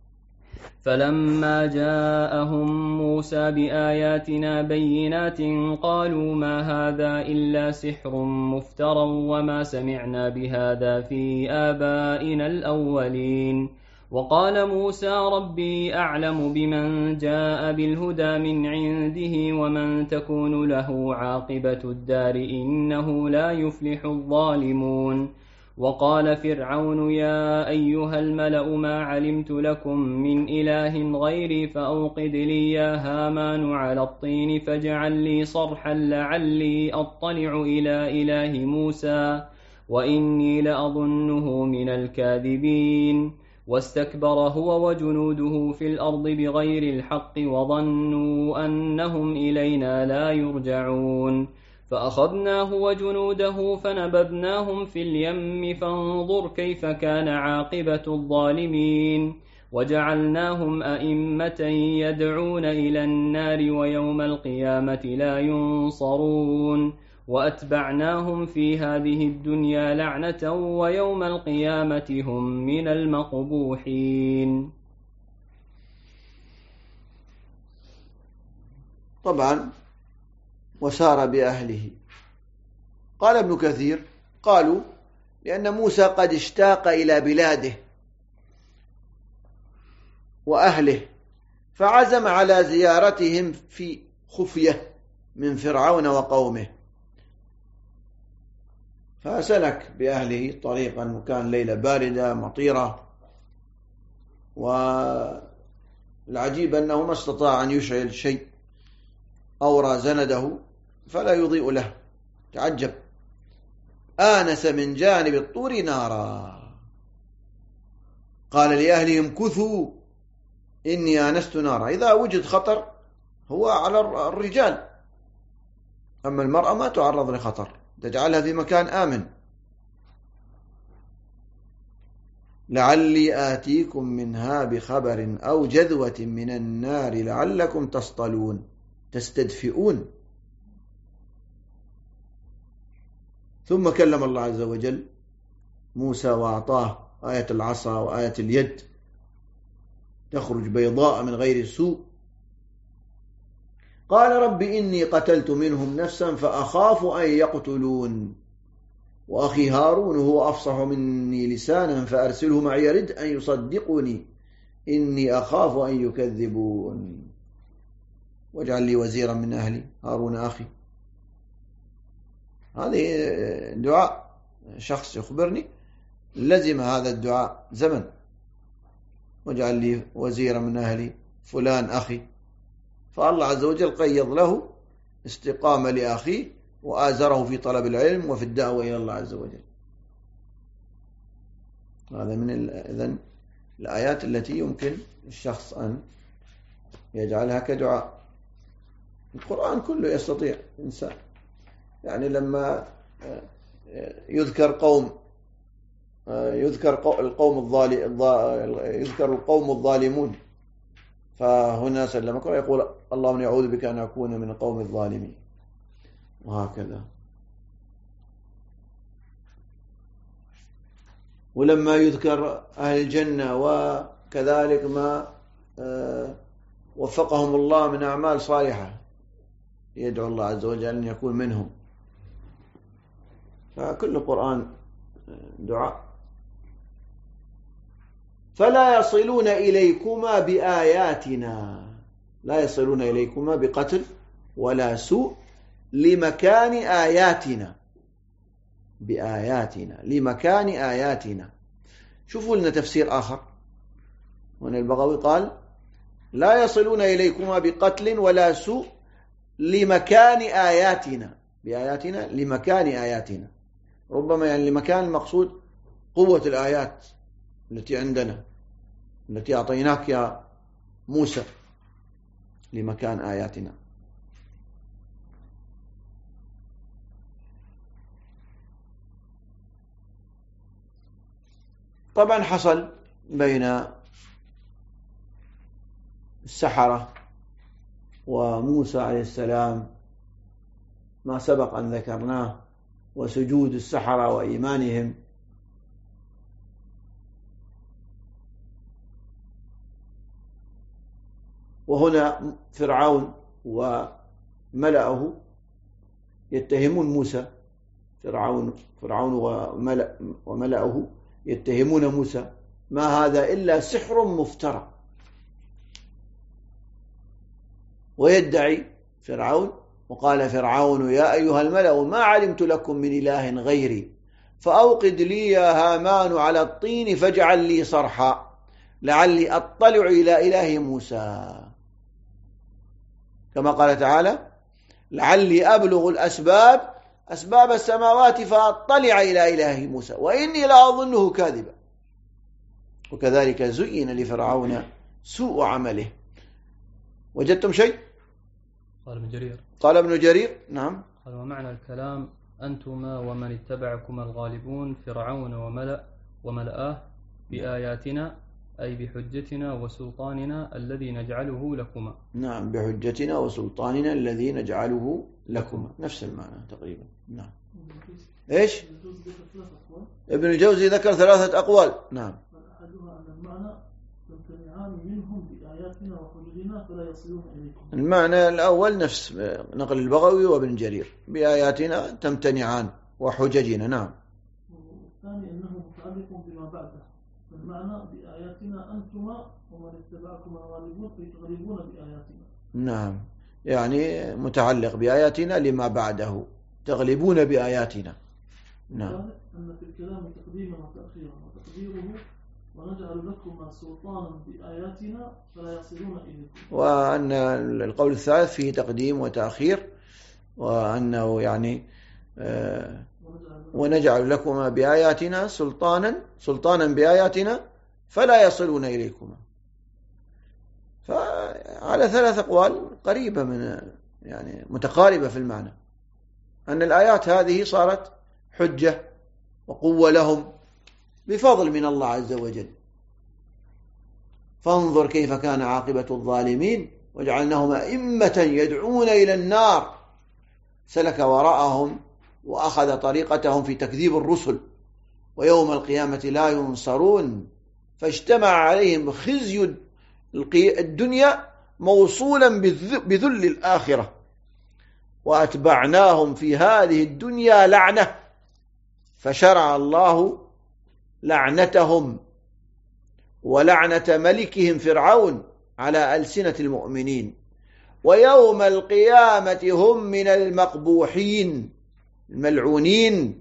فلما جاءهم موسى بآياتنا بينات قالوا ما هذا إلا سحر مفترى وما سمعنا بهذا في آبائنا الأولين. وقال موسى ربي أعلم بمن جاء بالهدى من عنده ومن تكون له عاقبة الدار إنه لا يفلح الظالمون. وقال فرعون يا أيها الملأ ما علمت لكم من إله غيري فأوقد لي يا هامان على الطين فاجعل لي صرحا لعلي أطلع إلى إله موسى وإني لأظنه من الكاذبين. واستكبر هو وجنوده في الأرض بغير الحق وظنوا أنهم إلينا لا يرجعون. فأخذناه وجنوده فنبذناهم في اليم فانظر كيف كان عاقبة الظالمين. وجعلناهم أئمة يدعون إلى النار ويوم القيامة لا ينصرون. وأتبعناهم في هذه الدنيا لعنة ويوم القيامة هم من المقبوحين. طبعا وسار بأهله. قال ابن كثير قالوا لأن موسى قد اشتاق إلى بلاده وأهله فعزم على زيارتهم في خفية من فرعون وقومه، فسلك بأهله طريقا وكان ليلة باردة مطيرة، والعجيب أنه ما استطاع أن يشعل شيء أورى زنده فلا يضيء له. تعجب آنس من جانب الطور نارا قال لأهلهم كثوا إني آنست نارا. إذا وجد خطر هو على الرجال، أما المرأة ما تعرض لخطر، تجعلها في مكان آمن. لعلي آتيكم منها بخبر أو جذوة من النار لعلكم تصطلون تستدفئون. ثم كلم الله عز وجل موسى وأعطاه آية العصا وآية اليد تخرج بيضاء من غير سوء. قال رب إني قتلت منهم نفسا فأخاف أن يقتلون وأخي هارون هو أفصح مني لسانا فأرسله معي يرد أن يصدقني إني أخاف أن يكذبون. واجعل لي وزيرا من أهلي هارون أخي. هذه دعاء شخص يخبرني لزم هذا الدعاء زمن. واجعل لي وزيرا من أهلي فلان أخي، فالله عز وجل قيض له استقامة لأخيه وآزره في طلب العلم وفي الدعوة إلى الله عز وجل. هذا من إذن الآيات التي يمكن الشخص أن يجعلها كدعاء. القرآن كله يستطيع إنسان، يعني لما يذكر القوم الظالمون فهنا سلم يقول اللهم يعوذ بك أن أكون من القوم الظالمين، وهكذا. ولما يذكر أهل الجنة وكذلك ما وفقهم الله من أعمال صالحة يدعو الله عز وجل أن يكون منهم. فكل القرآن دعاء. فلا يصلون إليكما بآياتنا، لا يصلون إليكما بقتل ولا سوء لمكان آياتنا، بآياتنا لمكان آياتنا. شوفوا لنا تفسير آخر. وأن البغوي قال لا يصلون إليكما بقتل ولا سوء لمكان آياتنا، بآياتنا لمكان آياتنا، ربما يعني لمكان المقصود قوة الآيات التي عندنا التي أعطيناك يا موسى، لمكان آياتنا. طبعا حصل بين السحرة وموسى عليه السلام ما سبق أن ذكرناه، وسجود السحرة وإيمانهم. وهنا فرعون وملأه يتهمون موسى، فرعون وملأه يتهمون موسى ما هذا إلا سحر مفترى. ويدعي فرعون، وقال فرعون يا أيها الملأ ما علمت لكم من إله غيري فأوقد لي يا هامان على الطين فاجعل لي صرحا لعلي أطلع إلى إله موسى، كما قال تعالى لعلي أبلغ أسباب السماوات فأطلع إلى إله موسى وإني لأظنه كاذبا. وكذلك زين لفرعون سوء عمله. وجدتم شيء؟ قال ابن جرير نعم، قال ومعنى الكلام أنتما ومن اتبعكما الغالبون فرعون وملأه بآياتنا، أي بحجتنا وسلطاننا الذي نجعله لكما. نعم، بحجتنا وسلطاننا الذي نجعله لكما، نفس المعنى تقريبا. نعم. إيش؟ ابن الجوزي ذكر 3 أقوال. نعم. أحدها أن المعنى تمتنعان منهم بآياتنا وحججنا فلا يصلون إليكم. المعنى الأول نفس نقل البغوي وابن جرير، بآياتنا تمتنعان وحججنا. نعم. والثاني أنه متعلق بما بعده، فالمعنى بآياتنا أنتما ومن اتبعكم الغالبون تغلبون بآياتنا. نعم، يعني متعلق بآياتنا لما بعده، تغلبون بآياتنا. نعم. أن في الكلام تقديما وتأخيرا، وتقديره ونجعل لكم سلطانا بآياتنا فلا يصلون إليكم. وأن القول الثالث فيه تقديم وتأخير، وأنه يعني ونجعل لكم بآياتنا سلطانا بآياتنا فلا يصلون إليكم. فعلى 3 أقوال قريبة من يعني متقاربة في المعنى، أن الآيات هذه صارت حجة وقوة لهم بفضل من الله عز وجل. فانظر كيف كان عاقبة الظالمين وجعلناهم أئمة يدعون إلى النار، سلك وراءهم وأخذ طريقتهم في تكذيب الرسل، ويوم القيامة لا ينصرون، فاجتمع عليهم خزي الدنيا موصولا بذل الآخرة، وأتبعناهم في هذه الدنيا لعنة، فشرع الله لعنتهم ولعنة ملكهم فرعون على ألسنة المؤمنين، ويوم القيامة هم من المقبوحين الملعونين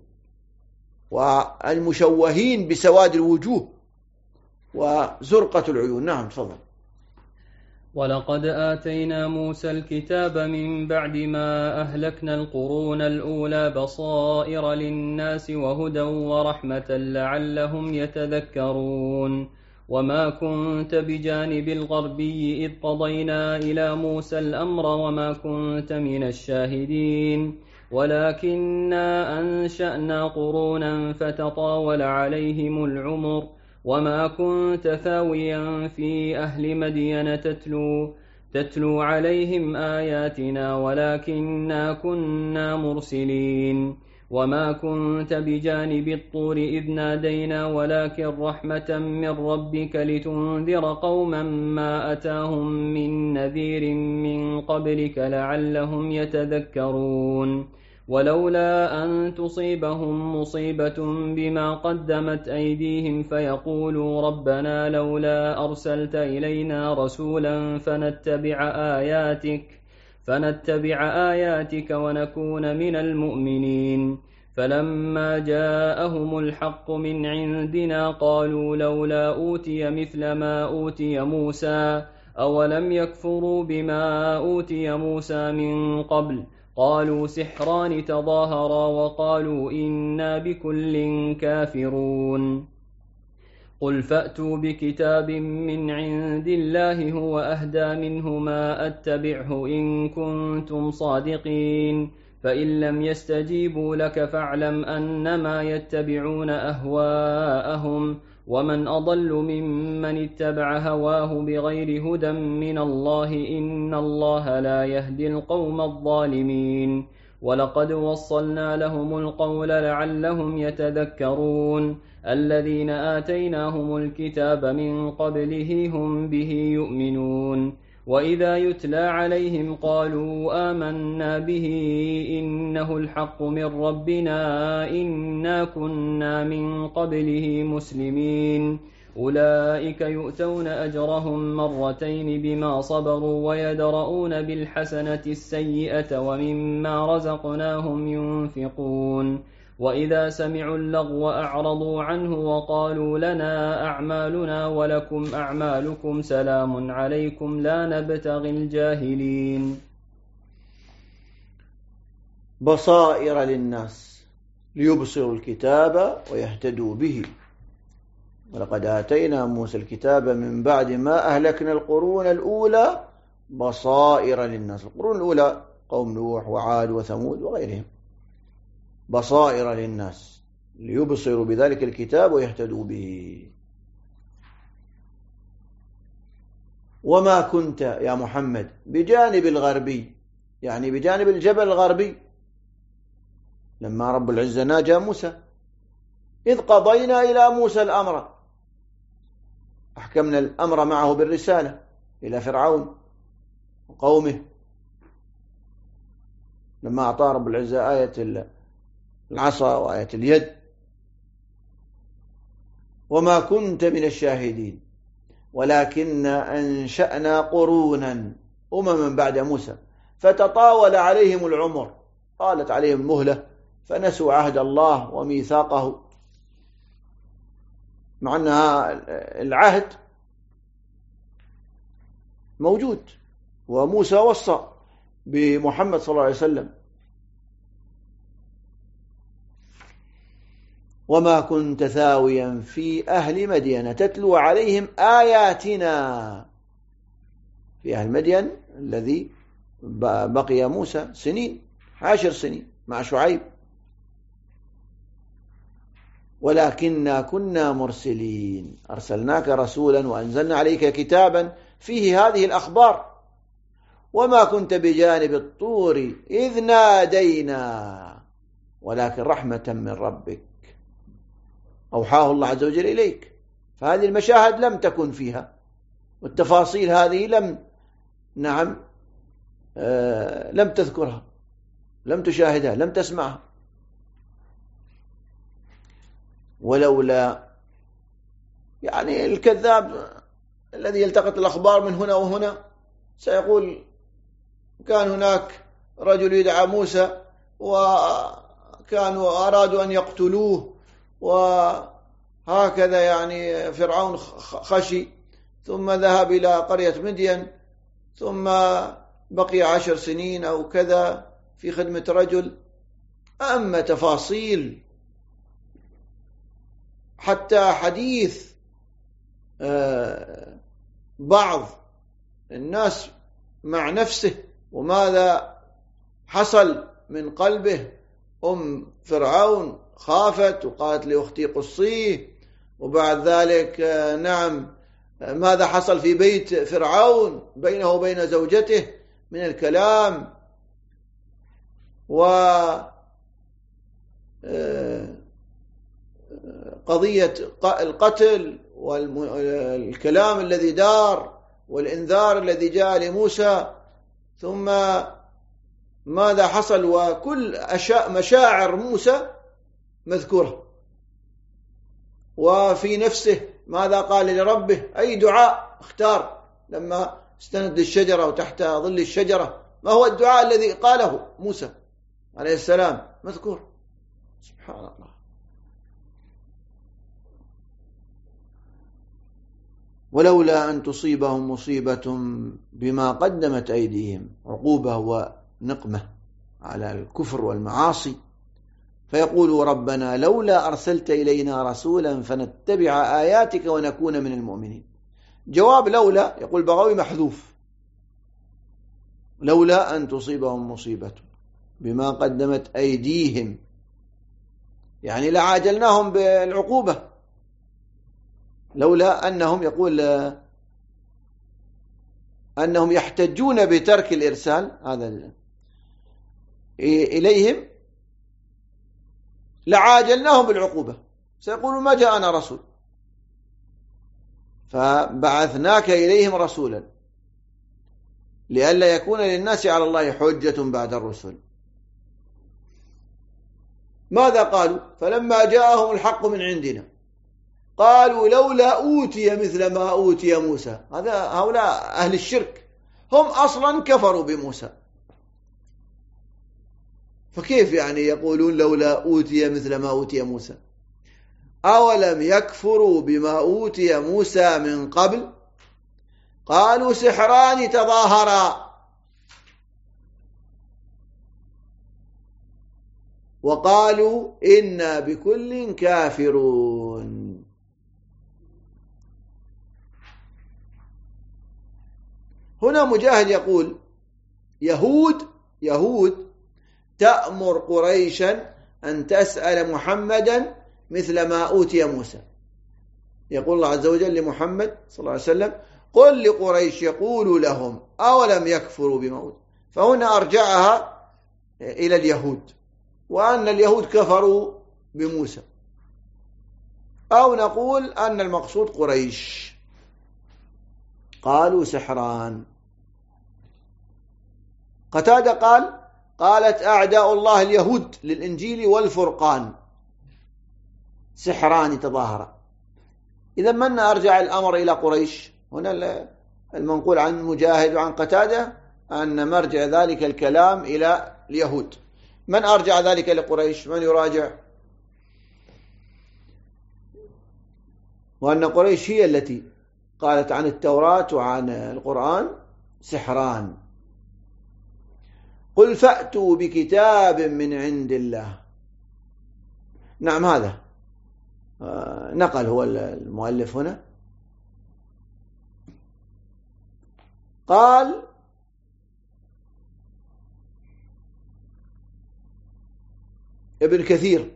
والمشوهين بسواد الوجوه وزرقة العيون. نعم تفضل. ولقد آتينا موسى الكتاب من بعد ما أهلكنا القرون الأولى بصائر للناس وهدى ورحمة لعلهم يتذكرون. وما كنت بجانب الغربي إذ قضينا إلى موسى الأمر وما كنت من الشاهدين، ولكننا أنشأنا قرونا فتطاول عليهم العمر، وما كنت ثاويا في أهل مدين تتلو عليهم آياتنا ولكننا كنا مرسلين. وما كنت بجانب الطور إذ نادينا ولكن رحمة من ربك لتنذر قوما ما أتاهم من نذير من قبلك لعلهم يتذكرون. ولولا أن تصيبهم مصيبة بما قدمت أيديهم فيقولوا ربنا لولا أرسلت إلينا رسولا فنتبع آياتك ونكون من المؤمنين. فلما جاءهم الحق من عندنا قالوا لولا أوتي مثل ما أوتي موسى أولم يكفروا بما أوتي موسى من قبل قالوا سحران تظاهرا وقالوا إنا بكل كافرون قل فأتوا بكتاب من عند الله هو أهدى منهما أتبعه إن كنتم صادقين فإن لم يستجيبوا لك فاعلم أنما يتبعون أهواءهم ومن أضل ممن اتبع هواه بغير هدى من الله إن الله لا يهدي القوم الظالمين ولقد وصلنا لهم القول لعلهم يتذكرون الذين آتيناهم الكتاب من قبله هم به يؤمنون وإذا يتلى عليهم قالوا آمنا به إنه الحق من ربنا إنا كنا من قبله مسلمين أولئك يؤتون أجرهم مرتين بما صبروا ويدرؤون بالحسنة السيئة ومما رزقناهم ينفقون وإذا سمعوا اللغو أعرضوا عنه وقالوا لنا أعمالنا ولكم أعمالكم سلام عليكم لا نبتغي الجاهلين. بصائر للناس ليبصروا الكتاب ويهتدوا به ولقد آتينا موسى الكتاب من بعد ما أهلكنا القرون الأولى بصائر للناس. القرون الأولى قوم نوح وعاد وثمود وغيرهم. بصائر للناس ليبصروا بذلك الكتاب ويهتدوا به. وما كنت يا محمد بجانب الغربي، يعني بجانب الجبل الغربي لما رب العزة ناجى موسى، إذ قضينا إلى موسى الأمر، أحكمنا الأمر معه بالرسالة إلى فرعون وقومه، لما أعطى رب العزة آية العصا وآية اليد. وما كنت من الشاهدين ولكن أنشأنا قرونا أمما بعد موسى فتطاول عليهم العمر، طالت عليهم المهلة فنسوا عهد الله وميثاقه، مع أن العهد موجود وموسى وصى بمحمد صلى الله عليه وسلم. وما كنت ثاويا في أهل مدين تتلو عليهم آياتنا، في أهل مدين الذي بقي موسى سنين 10 سنين مع شعيب. ولكننا كنا مرسلين أرسلناك رسولا وأنزلنا عليك كتابا فيه هذه الأخبار. وما كنت بجانب الطور إذ نادينا ولكن رحمة من ربك أوحاه الله عز وجل إليك. فهذه المشاهد لم تكن فيها، والتفاصيل هذه لم تذكرها، لم تشاهدها، لم تسمعها. ولولا، يعني الكذاب الذي يلتقط الأخبار من هنا وهنا سيقول كان هناك رجل يدعى موسى وكانوا أرادوا أن يقتلوه وهكذا، يعني فرعون خشي ثم ذهب إلى قرية مدين ثم بقي 10 سنين أو كذا في خدمة رجل. أما تفاصيل حتى حديث بعض الناس مع نفسه وماذا حصل من قلبه. فرعون خافت وقالت لأختي قصيه، وبعد ذلك ماذا حصل في بيت فرعون بينه وبين زوجته من الكلام قضية القتل والكلام الذي دار والإنذار الذي جاء لموسى، ثم ماذا حصل، وكل مشاعر موسى مذكورة. وفي نفسه ماذا قال لربه، أي دعاء اختار لما استند الشجرة وتحت ظل الشجرة، ما هو الدعاء الذي قاله موسى عليه السلام مذكور. سبحان الله. ولولا أن تصيبهم مصيبة بما قدمت أيديهم، عقوبة ونقمة على الكفر والمعاصي، فيقول ربنا لولا أرسلت إلينا رسولا فنتبع آياتك ونكون من المؤمنين. جواب لولا يقول بغوي محذوف، لولا أن تصيبهم مصيبة بما قدمت أيديهم، يعني لعاجلناهم بالعقوبة، لولا أنهم يقول أنهم يحتجون بترك الإرسال هذا إليهم لعاجلناهم بالعقوبة، سيقولوا ما جاءنا رسول فبعثناك إليهم رسولا لئلا يكون للناس على الله حجة بعد الرسل. ماذا قالوا؟ فلما جاءهم الحق من عندنا قالوا لولا أوتي مثل ما أوتي موسى. هؤلاء أهل الشرك هم أصلا كفروا بموسى، فكيف يعني يقولون لولا أوتي مثل ما أوتي موسى؟ أولم يكفروا بما أوتي موسى من قبل؟ قالوا سحران تظاهرا وقالوا إنا بكل كافرون. هنا مجاهد يقول يهود تأمر قريشا أن تسأل محمدا مثل ما أوتي موسى. يقول الله عز وجل لمحمد صلى الله عليه وسلم قل لقريش يقول لهم أولم يكفروا بما أوتي، فهنا أرجعها إلى اليهود وأن اليهود كفروا بموسى، أو نقول أن المقصود قريش قالوا سحران. قتادة قالت أعداء الله اليهود للإنجيل والفرقان سحران تظاهرا. إذا من أرجع الأمر إلى قريش؟ هنا المنقول عن مجاهد وعن قتادة أن مرجع ذلك الكلام إلى اليهود. من أرجع ذلك لقريش؟ من يراجع؟ وأن قريش هي التي قالت عن التوراة وعن القرآن سحران. قل فأتوا بكتاب من عند الله. نعم، هذا نقل هو المؤلف هنا، قال ابن كثير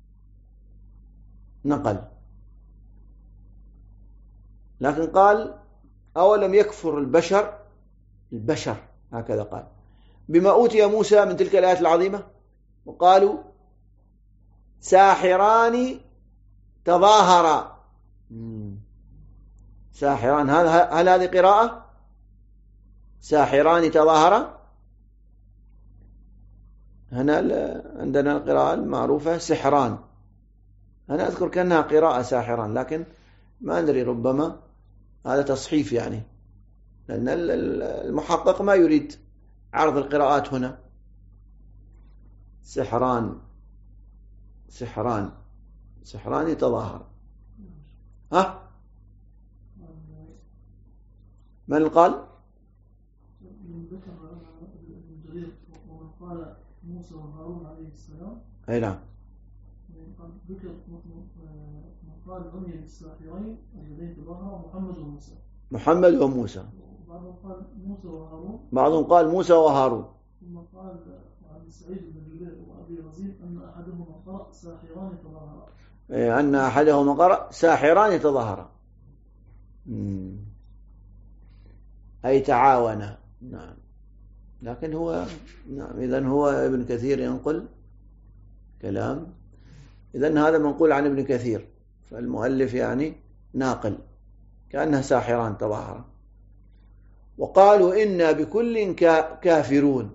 نقل، لكن قال أولم يكفر البشر هكذا قال بما أوتي موسى من تلك الآيات العظيمة، وقالوا ساحران تظاهرا. ساحران، هل هذه قراءة؟ ساحران تظاهرا. هنا عندنا القراءة المعروفة سحران، أنا أذكر كأنها قراءة ساحران، لكن ما أدري ربما هذا تصحيف يعني، لأن المحقق ما يريد عرض القراءات هنا. سحران يتظاهر. من قال؟ ذكر ابن جرير ومن قال موسى وهارون عليه السلام. أي نعم. ذكر من قال رمي بالساحرين الذين تظاهرا محمد وموسى. بعضهم قال موسى وهارون. بعضهم قال موسى وهارون. ثم قال عن سعيد بن جبير وأبي رزين أن أحدهما قرأ ساحران تظاهرا. أن أحدهما قرأ ساحران تظاهرا، أي تعاونا. نعم، لكن هو نعم، إذن هو ابن كثير ينقل كلام، إذن هذا منقول عن ابن كثير، فالمؤلف يعني ناقل كأنها ساحران تظاهرا. وقالوا إنا بكل كافرون.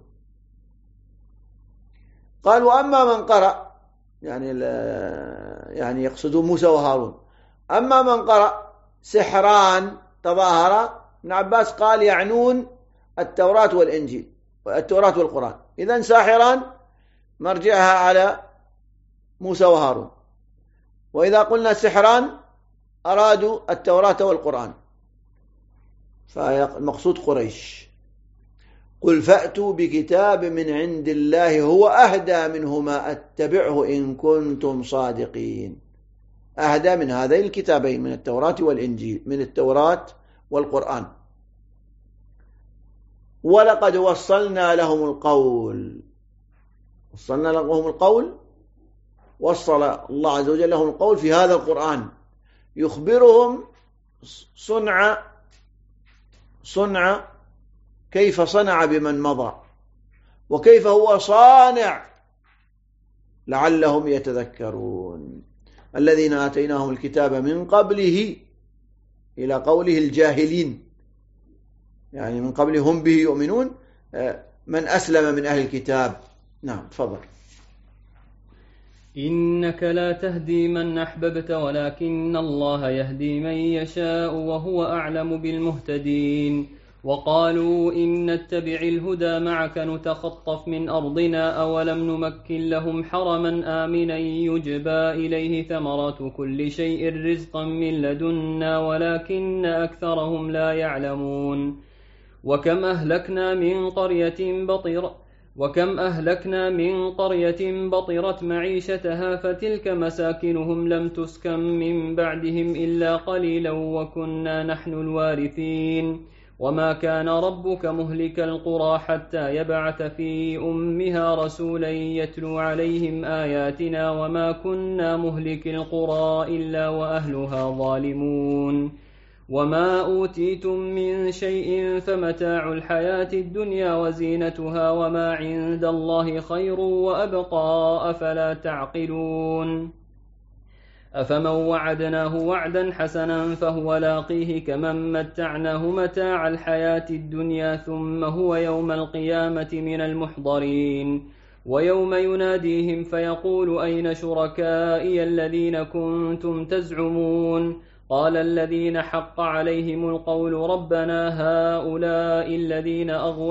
قالوا أما من قرأ، يعني يقصدون موسى وهارون، أما من قرأ سحران تظاهرا، ابن عباس قال يعنون التوراة والإنجيل والتوراة والقرآن، إذن ساحران مرجعها على موسى وهارون، وإذا قلنا سحران أرادوا التوراة والقرآن، فالمقصود قريش. قل فأتوا بكتاب من عند الله هو أهدى منهما أتبعه إن كنتم صادقين. أهدى من هذين الكتابين، من التوراة والإنجيل، من التوراة والقرآن. ولقد وصلنا لهم القول، وصلنا لهم القول، وصل الله عز وجل لهم القول في هذا القرآن يخبرهم صنع كيف صنع بمن مضى، وكيف هو صانع لعلهم يتذكرون. الذين آتيناهم الكتاب من قبله، إلى قوله الجاهلين، يعني من قبله هم به يؤمنون، من أسلم من أهل الكتاب. نعم تفضل. إنك لا تهدي من أحببت ولكن الله يهدي من يشاء وهو أعلم بالمهتدين. وقالوا إن نتبع الهدى معك نتخطف من أرضنا أولم نمكن لهم حرما آمنا يجبى إليه ثمرات كل شيء رزقا من لدنا ولكن أكثرهم لا يعلمون. وكم أهلكنا من قرية بطرت معيشتها فتلك مساكنهم لم تسكن من بعدهم إلا قليلا وكنا نحن الوارثين. وما كان ربك مهلك القرى حتى يبعث في أمها رسولا يتلو عليهم آياتنا وما كنا مهلك القرى إلا وأهلها ظالمون. وما أوتيتم من شيء فمتاع الحياة الدنيا وزينتها وما عند الله خير وأبقى أفلا تعقلون. أفمن وعدناه وعدا حسنا فهو لاقيه كمن متعناه متاع الحياة الدنيا ثم هو يوم القيامة من المحضرين. ويوم يناديهم فيقول أين شركائي الذين كنتم تزعمون قال الذين حق عليهم القول ربنا هؤلاء الذين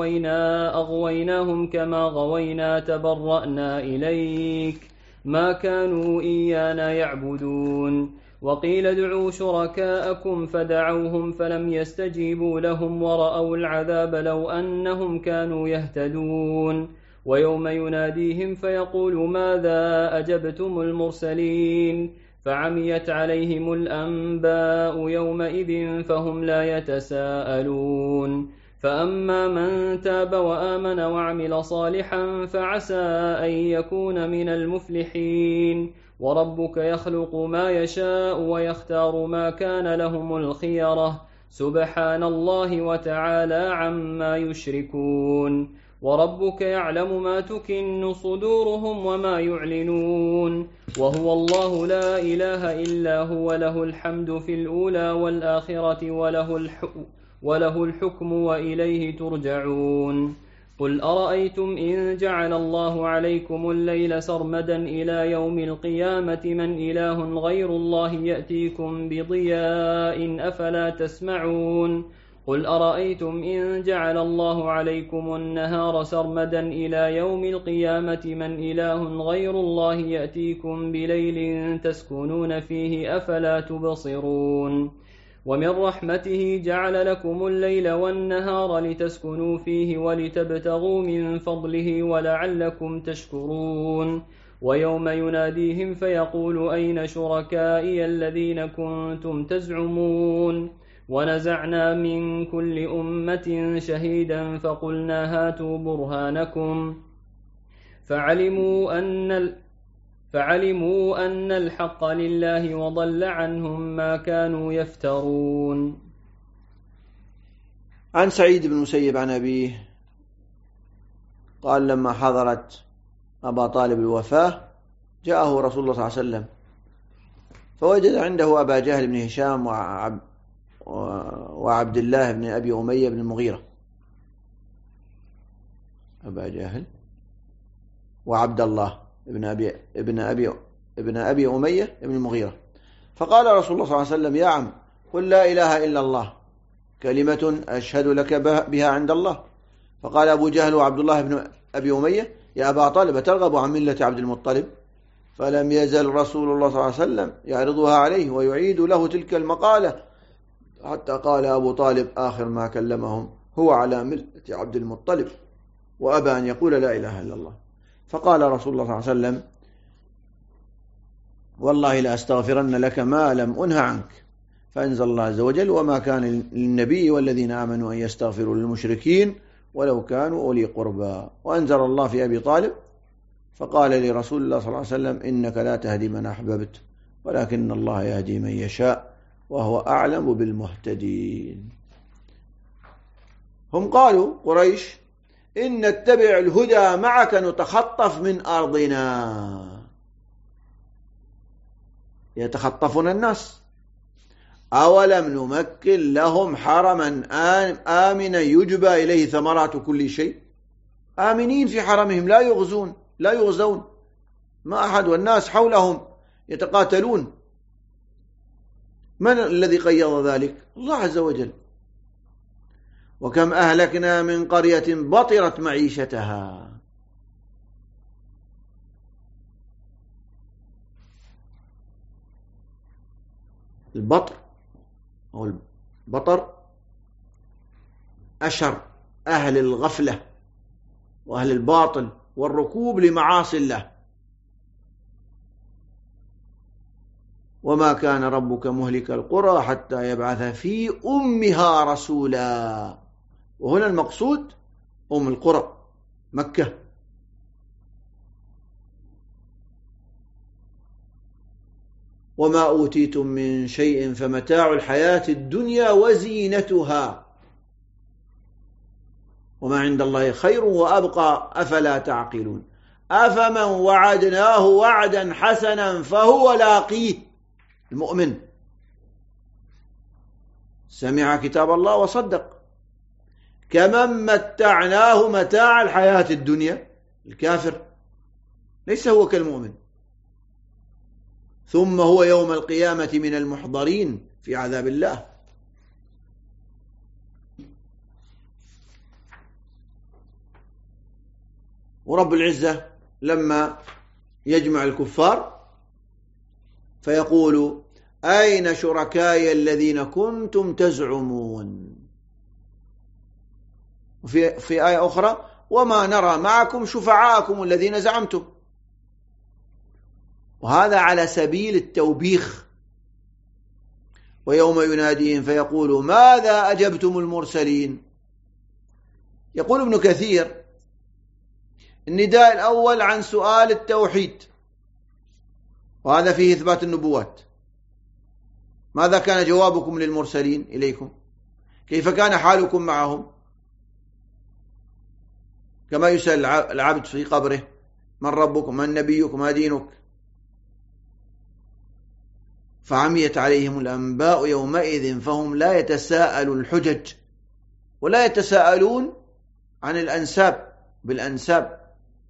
أغويناهم كما غوينا تبرأنا إليك ما كانوا إيانا يعبدون. وقيل ادعوا شركاءكم فدعوهم فلم يستجيبوا لهم ورأوا العذاب لو أنهم كانوا يهتدون. ويوم يناديهم فيقول ماذا أجبتم المرسلين فعميت عليهم الأنباء يومئذ فهم لا يتساءلون. فأما من تاب وآمن وعمل صالحا فعسى أن يكون من المفلحين. وربك يخلق ما يشاء ويختار ما كان لهم الخيرة سبحان الله وتعالى عما يشركون. وربك يعلم ما تكن صدورهم وما يعلنون وهو الله لا إله إلا هو له الحمد في الأولى والآخرة وله الحكم وإليه ترجعون. قل أرأيتم إن جعل الله عليكم الليل سرمدا إلى يوم القيامة من إله غير الله يأتيكم بضياء أفلا تسمعون. قل أرأيتم إن جعل الله عليكم النهار سرمدا إلى يوم القيامة من إله غير الله يأتيكم بليل تسكنون فيه أفلا تبصرون. ومن رحمته جعل لكم الليل والنهار لتسكنوا فيه ولتبتغوا من فضله ولعلكم تشكرون. ويوم يناديهم فيقول أين شركائي الذين كنتم تزعمون ونزعنا من كل أمة شهيدا فقلنا هاتوا برهانكم فعلموا أن الحق لله وضل عنهم ما كانوا يفترون. عن سعيد بن المسيب عن أبيه قال لما حضرت أبا طالب الوفاة جاءه رسول الله صلى الله عليه وسلم فوجد عنده أبا جهل بن هشام وعبد الله بن أبي أمية بن المغيرة. أبا جهل وعبد الله ابن أبي أمية بن المغيرة. فقال رسول الله صلى الله عليه وسلم يا عم قل لا إله إلا الله كلمة أشهد لك بها عند الله. فقال أبو جهل وعبد الله بن أبي أمية يا أبا طالب ترغب عن ملة عبد المطلب. فلم يزل رسول الله صلى الله عليه وسلم يعرضها عليه ويعيد له تلك المقالة حتى قال أبو طالب آخر ما كلمهم هو على ملة عبد المطلب وأبى أن يقول لا إله إلا الله. فقال رسول الله صلى الله عليه وسلم: والله لأستغفرن لك ما لم أنه عنك. فأنزل الله عز وجل: وما كان للنبي والذين آمنوا أن يستغفروا للمشركين ولو كانوا أولي قربى. وأنزل الله في أبي طالب فقال لرسول الله صلى الله عليه وسلم: إنك لا تهدي من أحببت ولكن الله يهدي من يشاء وهو أعلم بالمهتدين. هم قالوا قريش: إن نتبع الهدى معك نتخطف من أرضنا. يتخطفون الناس. أولم نمكن لهم حرما آمنا يجبى إليه ثمرات كل شيء. آمنين في حرمهم لا يغزون ما أحد، والناس حولهم يتقاتلون. من الذي قيض ذلك؟ الله عز وجل. وكم أهلكنا من قرية بطرت معيشتها. البطر أو البطر أشر أهل الغفلة وأهل الباطل والركوب لمعاصي الله. وما كان ربك مهلك القرى حتى يبعث في أمها رسولا. وهنا المقصود أم القرى مكة. وما أوتيتم من شيء فمتاع الحياة الدنيا وزينتها وما عند الله خير وأبقى أفلا تعقلون. أفمن وعدناه وعدا حسنا فهو لاقيه. المؤمن سمع كتاب الله وصدق. كمن متعناه متاع الحياة الدنيا. الكافر ليس هو كالمؤمن. ثم هو يوم القيامة من المحضرين في عذاب الله. ورب العزة لما يجمع الكفار فيقول: أين شركائي الذين كنتم تزعمون. وفي آية أخرى: وما نرى معكم شفعاءكم الذين زعمتم. وهذا على سبيل التوبيخ. ويوم يناديهم فيقول: ماذا أجبتم المرسلين. يقول ابن كثير: النداء الأول عن سؤال التوحيد، وهذا فيه إثبات النبوات. ماذا كان جوابكم للمرسلين إليكم؟ كيف كان حالكم معهم؟ كما يسأل العبد في قبره: من ربك؟ من نبيك؟ ما دينك؟ فعميت عليهم الأنباء يومئذ فهم لا يتساءلون الحجج ولا يتساءلون عن الأنساب بالأنساب.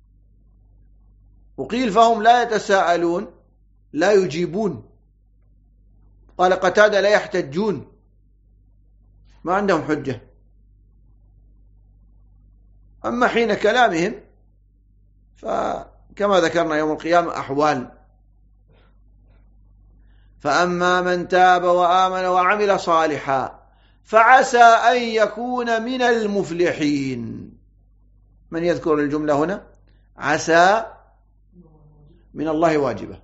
وقيل فهم لا يتساءلون لا يجيبون. قال قتادة: لا يحتجون، ما عندهم حجة. أما حين كلامهم فكما ذكرنا يوم القيامة أحوال. فأما من تاب وآمن وعمل صالحا فعسى أن يكون من المفلحين. من يذكر الجملة هنا؟ عسى من الله واجبة.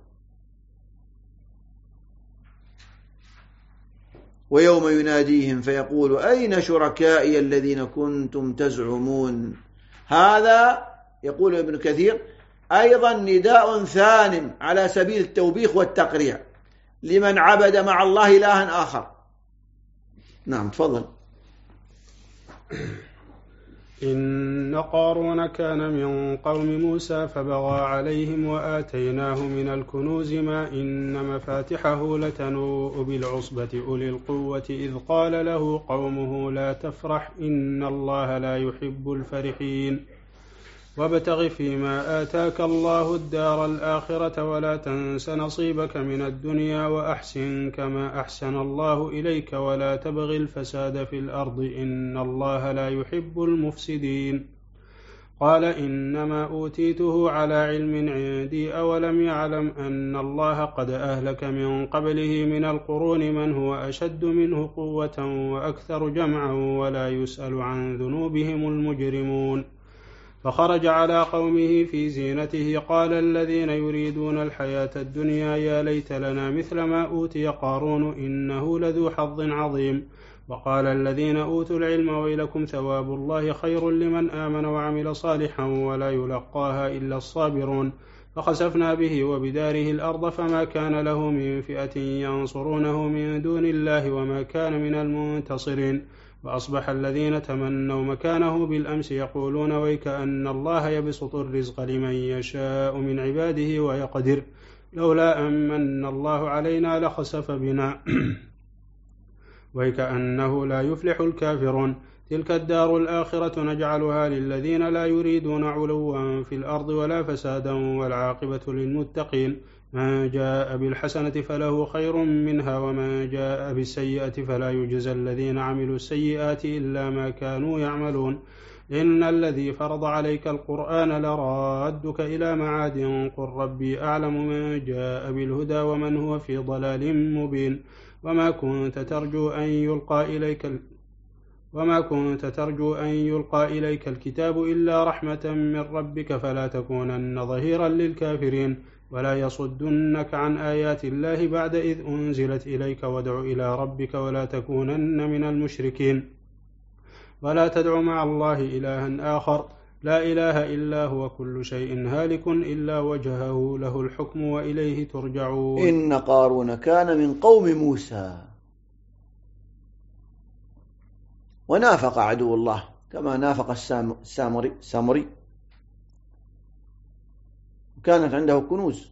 ويوم يناديهم فيقول: أين شركائي الذين كنتم تزعمون. هذا يقول ابن كثير أيضا نداء ثان على سبيل التوبيخ والتقريع لمن عبد مع الله إلها آخر. نعم تفضل. إن قارون كان من قوم موسى فبغى عليهم وآتيناه من الكنوز ما إن مفاتحه لتنوء بالعصبة أولي القوة إذ قال له قومه لا تفرح إن الله لا يحب الفرحين وابتغ فيما آتاك الله الدار الآخرة ولا تنس نصيبك من الدنيا وأحسن كما أحسن الله إليك ولا تبغ الفساد في الأرض إن الله لا يحب المفسدين قال إنما أوتيته على علم عندي أولم يعلم أن الله قد أهلك من قبله من القرون من هو أشد منه قوة وأكثر جمعا ولا يسأل عن ذنوبهم المجرمون. فخرج على قومه في زينته قال الذين يريدون الحياة الدنيا يا ليت لنا مثل ما أوتي قارون إنه لذو حظ عظيم. وقال الذين أوتوا العلم ويلكم ثواب الله خير لمن آمن وعمل صالحا ولا يلقاها إلا الصابرون. فخسفنا به وبداره الأرض فما كان له من فئة ينصرونه من دون الله وما كان من المنتصرين. وأصبح الذين تمنوا مكانه بالأمس يقولون ويكأن الله يبسط الرزق لمن يشاء من عباده ويقدر لولا أمن الله علينا لخسف بنا ويكأنه لا يفلح الكافرون. تلك الدار الآخرة نجعلها للذين لا يريدون علوا في الأرض ولا فسادا والعاقبة للمتقين. من جاء بالحسنة فله خير منها ومن جاء بالسيئة فلا يجزى الذين عملوا السيئات إلا ما كانوا يعملون. إن الذي فرض عليك القرآن لرادك إلى معاد قل ربي أعلم من جاء بالهدى ومن هو في ضلال مبين. وما كنت ترجو أن يلقى إليك الكتاب إلا رحمة من ربك فلا تكونن ظهيرا للكافرين. ولا يصدنك عن آيات الله بعد إذ أنزلت إليك وادع إلى ربك ولا تكونن من المشركين. ولا تدع مع الله إلها آخر لا إله إلا هو كل شيء هالك إلا وجهه له الحكم وإليه ترجعون. إن قارون كان من قوم موسى ونافق عدو الله كما نافق السامري وكانت عنده كنوز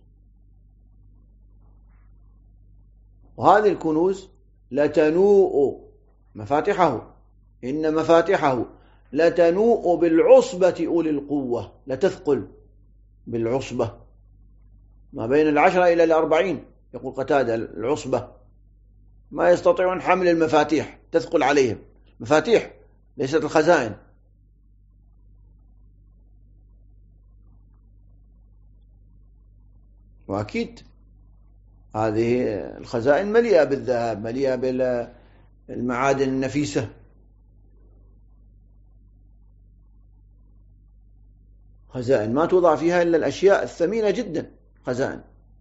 وهذه الكنوز لتنوء مفاتحه إن مفاتحه لتنوء بالعصبة أولي القوة لتثقل بالعصبة ما بين 10 إلى 40 يقول قتادة العصبة ما يستطيعون حمل المفاتيح تثقل عليهم مفاتيح ليست الخزائن. وأكيد هذه الخزائن مليئة بالذهب مليئة بالمعادن النفيسة. خزائن ما توضع فيها إلا الأشياء الثمينة جدا. خزائن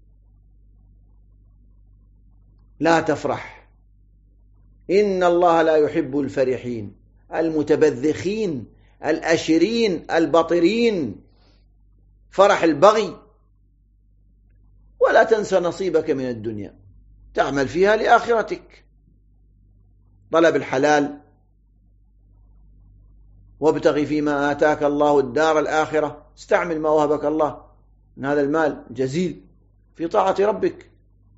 لا تفرح إن الله لا يحب الفرحين المتبذخين الأشرين البطرين فرح البغي. ولا تنسى نصيبك من الدنيا تعمل فيها لآخرتك طلب الحلال وابتغي فيما آتاك الله الدار الآخرة استعمل ما وهبك الله من هذا المال جزيل في طاعة ربك.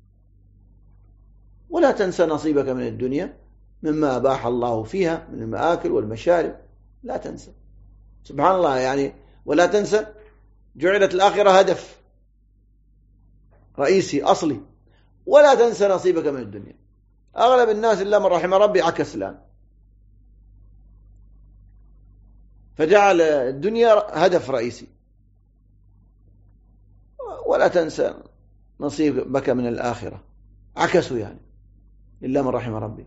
ولا تنسى نصيبك من الدنيا مما أباح الله فيها من المآكل والمشارب لا تنسى. سبحان الله يعني ولا تنسى جعلت الآخرة هدف رئيسي أصلي. ولا تنسى نصيبك من الدنيا. أغلب الناس إلا من رحم ربي عكس الآن فجعل الدنيا هدف رئيسي. ولا تنسى نصيبك من الآخرة عكسوا يعني إلا من رحم ربي.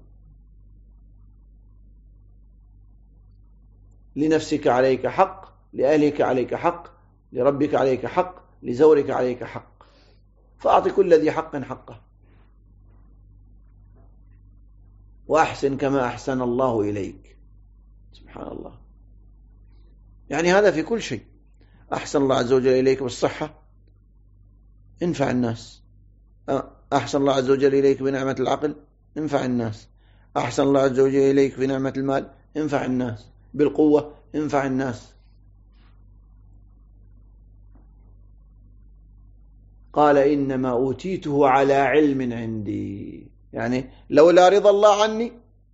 لنفسك عليك حق لأهلك عليك حق لربك عليك حق لزورك عليك حق فأعط كل ذي حق حقه وأحسن كما أحسن الله إليك. سبحان الله يعني هذا في كل شيء. أحسن الله عز وجل إليك بالصحة انفع الناس. أحسن الله عز وجل إليك بنعمة العقل انفع الناس. أحسن الله عز وجل إليك بنعمة المال انفع الناس. بالقوة انفع الناس. قال إنما أوتيته على علم عندي يعني لولا رضا الله عني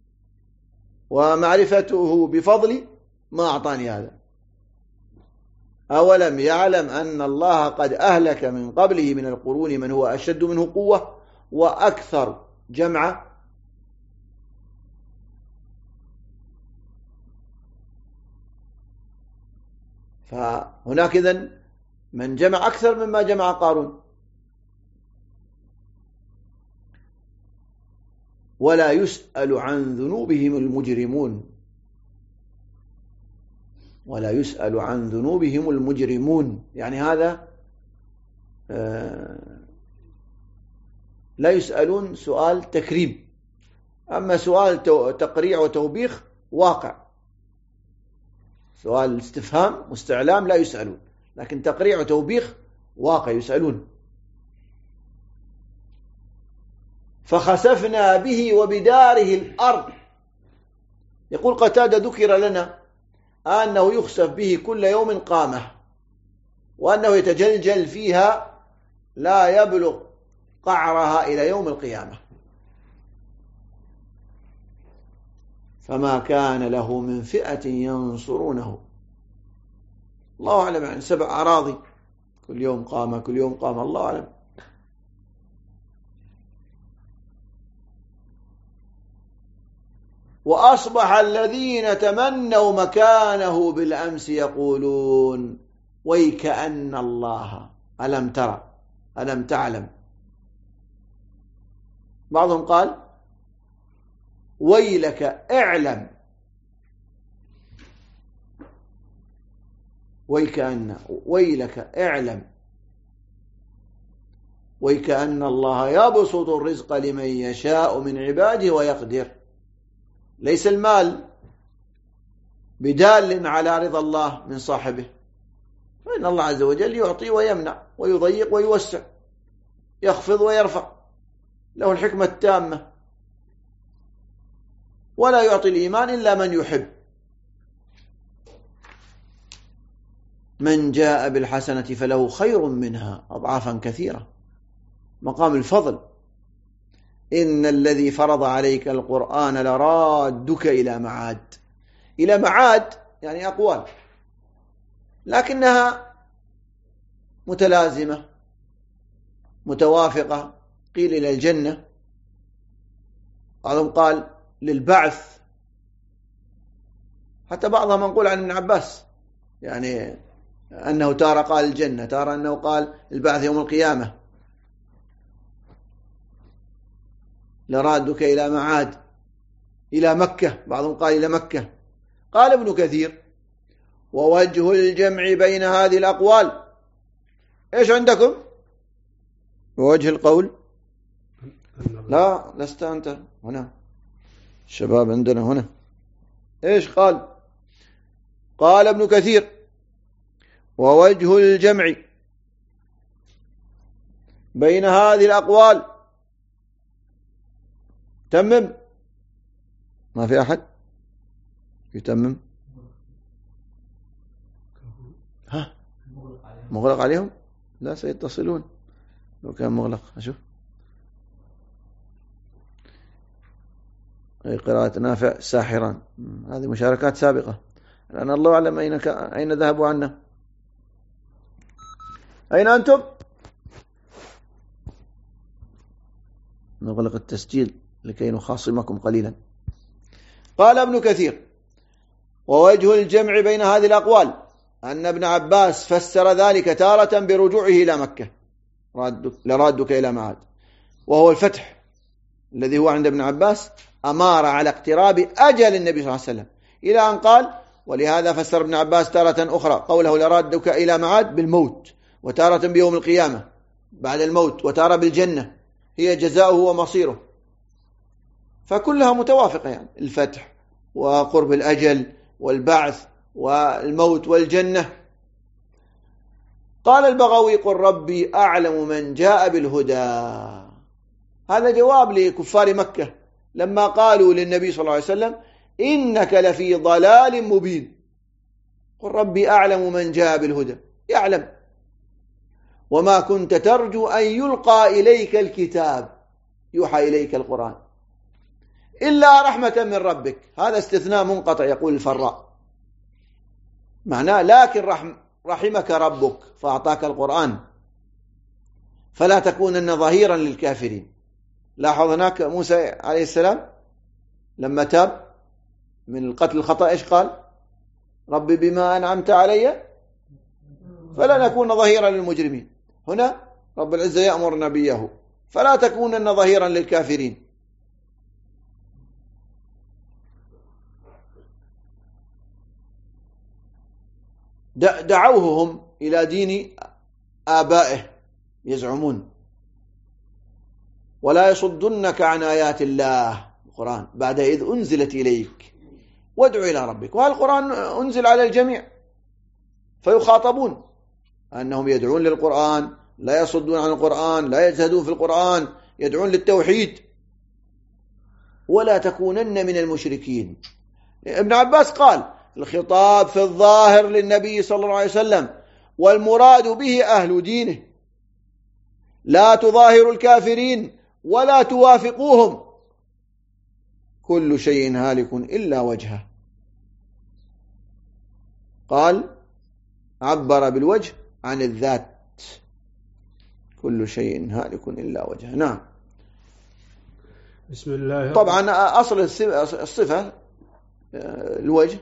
ومعرفته بفضلي ما أعطاني هذا. أولم يعلم أن الله قد أهلك من قبله من القرون من هو أشد منه قوة وأكثر جمعا. فهناك إذن من جمع أكثر مما جمع قارون. ولا يسأل عن ذنوبهم المجرمون، ولا يسأل عن ذنوبهم المجرمون، يعني هذا لا يسألون سؤال تكريم. أما سؤال تقريع وتوبيخ واقع، سؤال استفهام واستعلام لا يسألون، لكن تقريع وتوبيخ واقع يسألون. فخسفنا به وبداره الأرض. يقول قتادة ذكر لنا أنه يخسف به كل يوم قامة، وأنه يتجلجل فيها لا يبلغ قعرها إلى يوم القيامة. فما كان له من فئة ينصرونه. الله أعلم، يعني 7 أراضي كل يوم قامة كل يوم قامة، الله أعلم. وأصبح الذين تمنوا مكانه بالأمس يقولون ويكأن الله ألم ترى ألم تعلم. بعضهم قال ويلك اعلم، ويلك اعلم ويكأن الله يبسط الرزق لمن يشاء من عباده ويقدر. ليس المال بدال على رضا الله من صاحبه، فإن الله عز وجل يعطي ويمنع ويضيق ويوسع، يخفض ويرفع، له الحكمة التامة. ولا يعطي الإيمان إلا من يحب. من جاء بالحسنة فله خير منها أضعافا كثيرة، مقام الفضل. إن الذي فرض عليك القرآن لرادك إلى معاد. إلى معاد يعني أقوال، لكنها متلازمة متوافقة. قيل إلى الجنة، بعضهم قال للبعث، حتى بعضها منقول عن ابن عباس، يعني أنه تارة قال الجنة، تارة أنه قال البعث يوم القيامة. لرادك إلى معاد، إلى مكة، بعضهم قال إلى مكة. قال ابن كثير ووجه الجمع بين هذه الأقوال. إيش عندكم ووجه القول؟ لا لست أنت هنا، الشباب عندنا هنا. إيش قال؟ قال ابن كثير ووجه الجمع بين هذه الأقوال. تمم؟ ما في أحد يتمم؟ ها مغلق عليهم؟ لا سيتصلون لو كان مغلق. أشوف قراءة نافع ساحران، هذه مشاركات سابقة. الآن الله أعلم أين ذهبوا عنا. أين أنتم؟ نغلق التسجيل لكي نخاصمكم قليلا. قال ابن كثير ووجه الجمع بين هذه الأقوال أن ابن عباس فسر ذلك تارة برجوعه إلى مكة، لرادك إلى معاد، وهو الفتح الذي هو عند ابن عباس أمار على اقتراب أجل النبي صلى الله عليه وسلم، إلى أن قال ولهذا فسر ابن عباس تارة أخرى قوله لرادك إلى معاد بالموت، وتارة بيوم القيامة بعد الموت، وتارة بالجنة هي جزاؤه ومصيره. فكلها متوافقة، يعني الفتح وقرب الأجل والبعث والموت والجنة. قال البغوي قل ربي أعلم من جاء بالهدى. هذا جواب لكفار مكة لما قالوا للنبي صلى الله عليه وسلم إنك لفي ضلال مبين. قل ربي أعلم من جاء بالهدى، يعلم. وما كنت ترجو أن يلقى إليك الكتاب، يوحى إليك القرآن، إلا رحمة من ربك. هذا استثناء منقطع يقول الفراء، معناه لكن رحمك ربك فأعطاك القرآن فلا تكونن ظهيرا للكافرين. لاحظ هناك موسى عليه السلام لما تاب من القتل الخطأ إيش قال؟ ربي بما أنعمت علي فلا نكون ظهيرا للمجرمين. هنا رب العزة يأمر نبيه فلا تكونن ظهيرا للكافرين. دعوه هم إلى دين آبائه يزعمون ولا يصدنك عن آيات الله القرآن بعد إذ أنزلت إليك وادع إلى ربك. وهذا القرآن أنزل على الجميع فيخاطبون أنهم يدعون للقرآن، لا يصدون عن القرآن، لا يزهدون في القرآن، يدعون للتوحيد. ولا تكونن من المشركين. ابن عباس قال الخطاب في الظاهر للنبي صلى الله عليه وسلم والمراد به أهل دينه، لا تظاهروا الكافرين ولا توافقوهم، كل شيء هالك إلا وجهه. قال عبر بالوجه عن الذات، كل شيء هالك إلا وجهه. نعم. بسم الله. طبعا أصل الصفة الوجه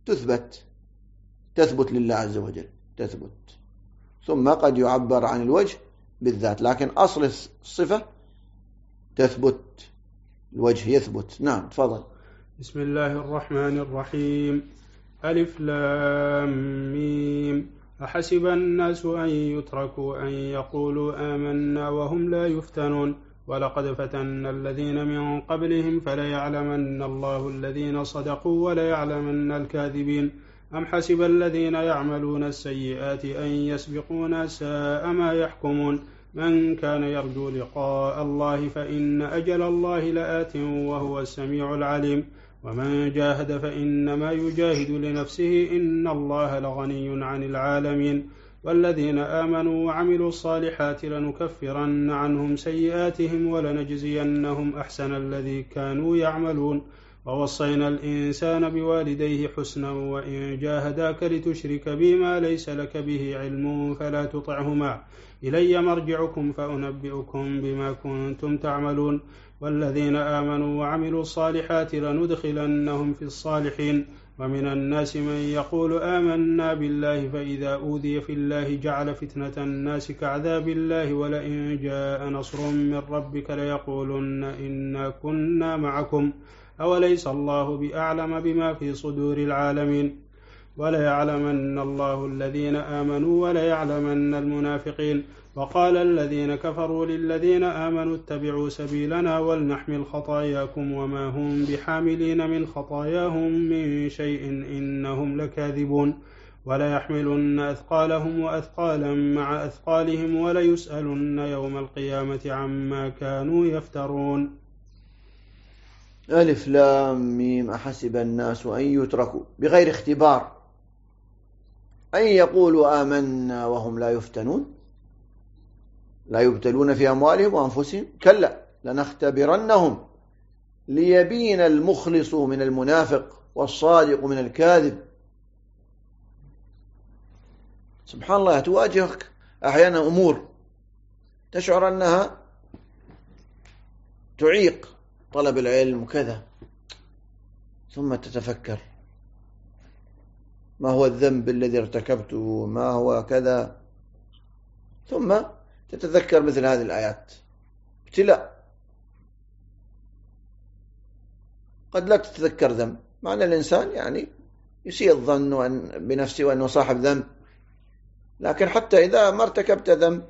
تثبت لله عز وجل، تثبت، ثم قد يعبر عن الوجه بالذات، لكن أصل الصفة تثبت، الوجه يثبت. نعم تفضل. بسم الله الرحمن الرحيم. ألف لام ميم. أحسب الناس أن يتركوا أن يقولوا آمنا وهم لا يفتنون ولقد فتنا الذين من قبلهم فليعلمن الله الذين صدقوا وليعلمن الكاذبين. أم حسب الذين يعملون السيئات أن يسبقونا ساء ما يحكمون. من كان يرجو لقاء الله فإن أجل الله لآت وهو السميع العليم. ومن جاهد فإنما يجاهد لنفسه إن الله لغني عن العالمين. والذين آمنوا وعملوا الصالحات لنكفرن عنهم سيئاتهم ولنجزينهم أحسن الذي كانوا يعملون. ووصينا الإنسان بوالديه حسنا وإن جاهداك لتشرك بي ما ليس لك به علم فلا تطعهما إلي مرجعكم فأنبئكم بما كنتم تعملون. والذين آمنوا وعملوا الصالحات لندخلنهم في الصالحين. ومن الناس من يقول آمنا بالله فإذا أوذي في الله جعل فتنة الناس كعذاب الله ولئن جاء نصر من ربك ليقولن إنا كنا معكم أوليس الله بأعلم بما في صدور العالمين. وليعلمن الله الذين آمنوا وليعلمن المنافقين. وقال الذين كفروا للذين آمنوا اتبعوا سبيلنا ولنحمل خطاياكم وما هم بحاملين من خطاياهم من شيء إنهم لكاذبون. وليحملن أثقالهم وأثقالا مع أثقالهم وليسألن يوم القيامة عما كانوا يفترون. ألف لام ميم. أحسب الناس أن يتركوا بغير اختبار أن يقولوا آمنا وهم لا يفتنون، لا يبتلون في أموالهم وأنفسهم، كلا لنختبرنهم ليبين المخلص من المنافق والصادق من الكاذب. سبحان الله، تواجهك أحيانا أمور تشعر أنها تعيق طلب العلم وكذا، ثم تتفكر ما هو الذنب الذي ارتكبته، ما هو كذا، ثم تتذكر مثل هذه الآيات. ابتلاء، قد لا تتذكر ذنب، معنى الإنسان يعني يسيء الظن بنفسه وأنه صاحب ذنب، لكن حتى إذا ما ارتكبت ذنب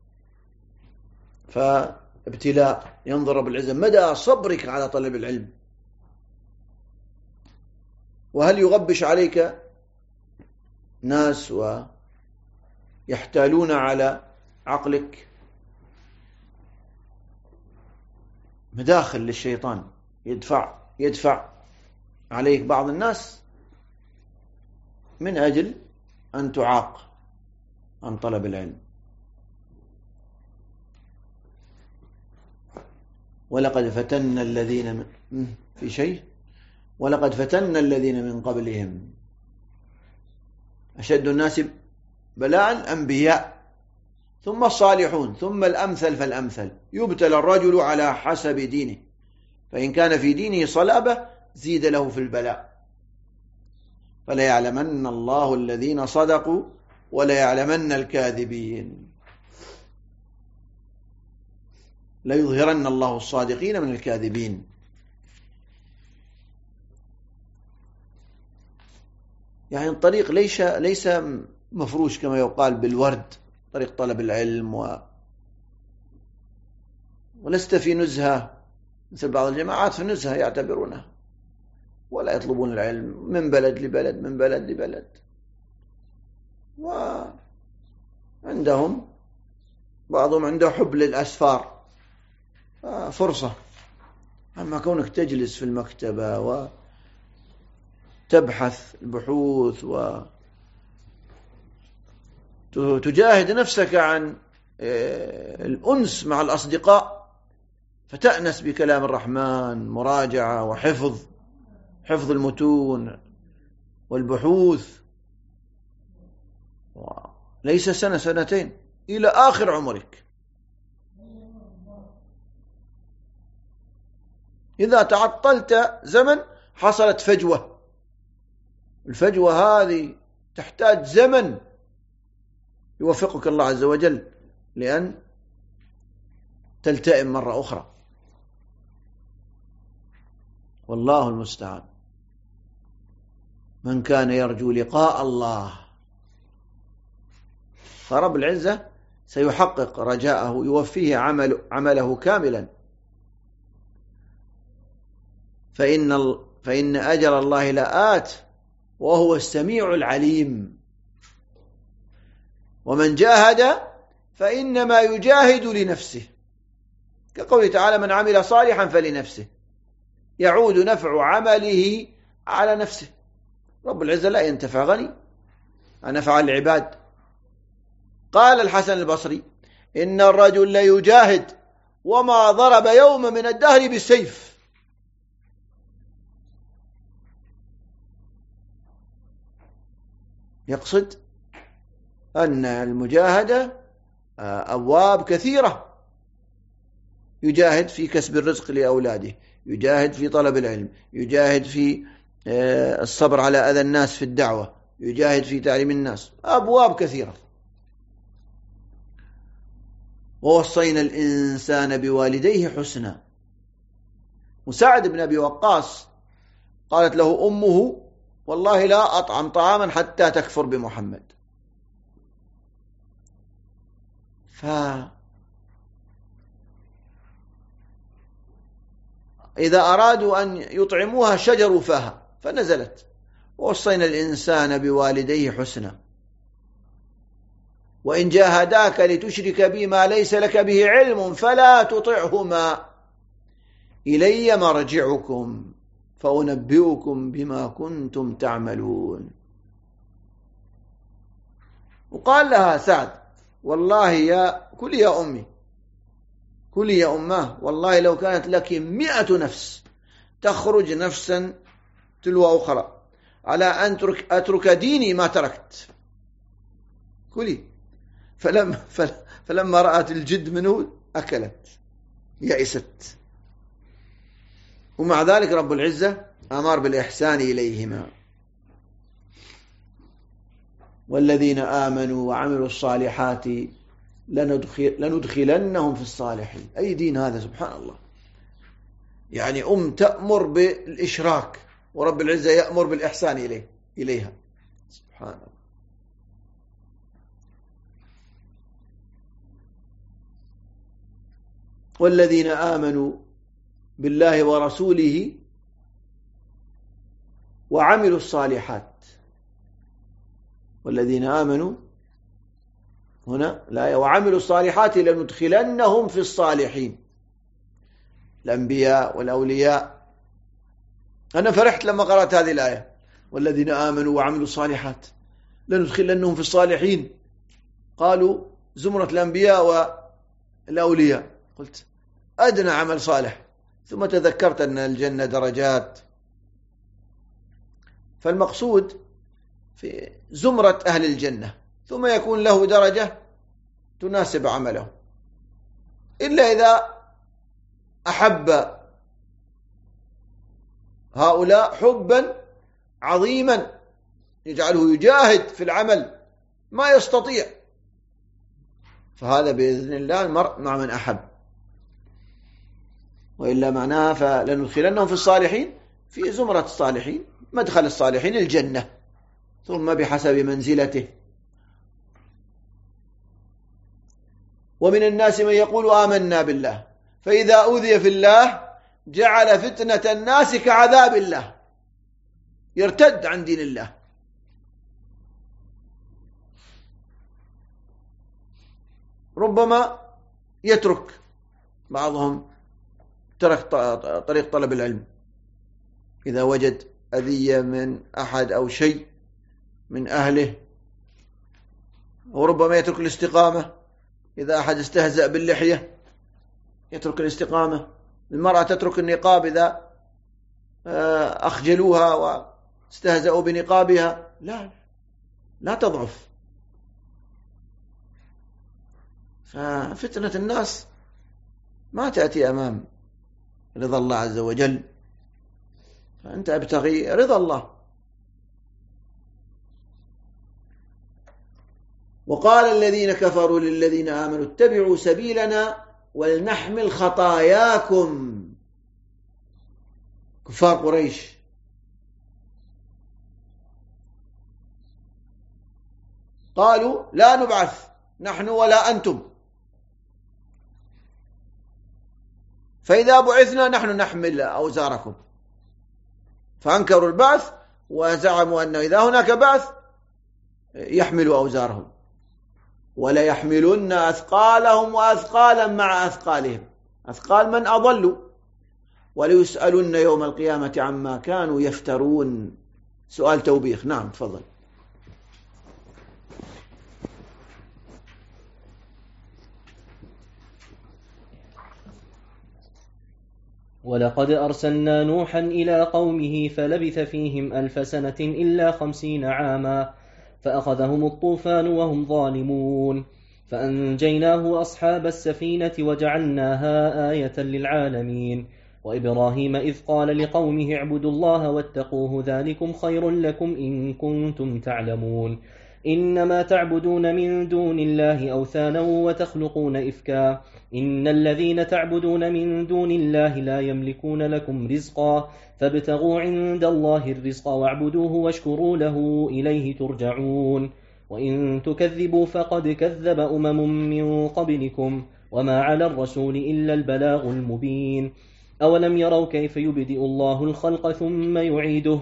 فابتلاء، ينظر رب العزة مدى صبرك على طلب العلم، وهل يغبش عليك ناس ويحتالون على عقلك، مداخل للشيطان يدفع عليك بعض الناس من أجل أن تعاق عن طلب العلم. ولقد فتنا الذين في شيء ولقد فتنا الذين من قبلهم أشد الناس بلاء الأنبياء ثم الصالحون ثم الأمثل فالأمثل، يبتلى الرجل على حسب دينه، فإن كان في دينه صلابة زيد له في البلاء. فليعلمن الله الذين صدقوا وليعلمن الكاذبين. ليظهرن الله الصادقين من الكاذبين. يعني الطريق ليس مفروش كما يقال بالورد، طريق طلب العلم ولست في نزهة مثل بعض الجماعات في نزهة يعتبرونها، ولا يطلبون العلم من بلد لبلد من بلد لبلد، وعندهم بعضهم عنده حب للأسفار، فرصة. أما كونك تجلس في المكتبة وتبحث البحوث وتجاهد نفسك عن الأنس مع الأصدقاء، فتأنس بكلام الرحمن، مراجعة وحفظ المتون والبحوث، ليس سنة سنتين، إلى آخر عمرك. إذا تعطلت زمن حصلت فجوة، الفجوة هذه تحتاج زمن يوفقك الله عز وجل لأن تلتئم مرة أخرى، والله المستعان. من كان يرجو لقاء الله فرب العزة سيحقق رجاءه، يوفيه عمله كاملا، فإن أجر الله لآت وهو السميع العليم. ومن جاهد فإنما يجاهد لنفسه، كقوله تعالى: من عمل صالحا فلنفسه، يعود نفع عمله على نفسه. رب العزة لا ينتفع غني عن أفعال العباد. قال الحسن البصري: إن الرجل ليجاهد وما ضرب يوم من الدهر بالسيف. يقصد أن المجاهدة أبواب كثيرة، يجاهد في كسب الرزق لأولاده، يجاهد في طلب العلم، يجاهد في الصبر على أذى الناس في الدعوة، يجاهد في تعليم الناس، أبواب كثيرة. ووصينا الإنسان بوالديه حسنا. مساعد بن أبي وقاص قالت له أمه: والله لا أطعم طعاما حتى تكفر بمحمد. إذا أرادوا أن يطعموها شجروا فاها، فنزلت: ووصينا الإنسان بوالديه حسنا وإن جاهداك لتشرك بي ما ليس لك به علم فلا تطعهما إلي مرجعكم فأنبئكم بما كنتم تعملون. وقال لها سعد: والله كلي يا أمي، كلي يا أماه، والله لو كانت لك 100 نفس تخرج نفسا تلو أخرى على أن أترك ديني ما تركت، كلي. فلما رأت الجد منه أكلت، يأست. ومع ذلك رب العزة أمر بالإحسان إليهما. والذين آمنوا وعملوا الصالحات لندخلنهم في الصالحين. أي دين هذا سبحان الله! يعني تأمر بالإشراك ورب العزة يأمر بالإحسان إليها، سبحان الله. والذين آمنوا بالله ورسوله وعملوا الصالحات. والذين آمنوا هنا لا، وعملوا الصالحات لندخلنهم في الصالحين، الأنبياء والأولياء. أنا فرحت لما قرأت هذه الآية: والذين آمنوا وعملوا الصالحات لندخلنهم في الصالحين. قالوا زمرة الأنبياء والأولياء، قلت أدنى عمل صالح، ثم تذكرت أن الجنة درجات. فالمقصود في زمرة أهل الجنة، ثم يكون له درجة تناسب عمله، إلا إذا أحب هؤلاء حبا عظيما يجعله يجاهد في العمل ما يستطيع، فهذا بإذن الله المرء مع من أحب، وإلا معناها فلندخلنهم في الصالحين، في زمرة الصالحين، مدخل الصالحين الجنة، ثم بحسب منزلته. ومن الناس من يقول آمنا بالله فإذا أوذي في الله جعل فتنة الناس كعذاب الله، يرتد عن دين الله. ربما يترك بعضهم ترك طريق طلب العلم إذا وجد أذية من أحد أو شيء من أهله، وربما يترك الاستقامة إذا أحد استهزأ باللحية يترك الاستقامة. المرأة تترك النقاب إذا أخجلوها واستهزأوا بنقابها. لا تضعف. ففتنة الناس ما تأتي أمام رضا الله عز وجل، فأنت ابتغي رضا الله. وقال الذين كفروا للذين آمنوا اتبعوا سبيلنا ولنحمل خطاياكم. كفار قريش قالوا لا نبعث نحن ولا أنتم، فإذا بعثنا نحن نحمل أوزاركم، فأنكروا البعث وزعموا أنه إذا هناك بعث يحملوا أوزارهم، ولا يحملن أثقالهم وأثقالا مع أثقالهم، أثقال من أضلوا، وليسألن يوم القيامة عما كانوا يفترون. سؤال توبيخ. نعم تفضل. ولقد أرسلنا نوحا إلى قومه فلبث فيهم 1000 سنة إلا 50 عاما فأخذهم الطوفان وهم ظالمون فأنجيناه وأصحاب السفينة وجعلناها آية للعالمين. وإبراهيم إذ قال لقومه اعبدوا الله واتقوه ذلكم خير لكم إن كنتم تعلمون. إنما تعبدون من دون الله أوثانا وتخلقون إفكا إن الذين تعبدون من دون الله لا يملكون لكم رزقا فابتغوا عند الله الرزق واعبدوه واشكروا له إليه ترجعون. وإن تكذبوا فقد كذب من قبلكم وما على الرسول إلا البلاغ المبين. أولم يروا كيف يبدئ الله الخلق ثم يعيده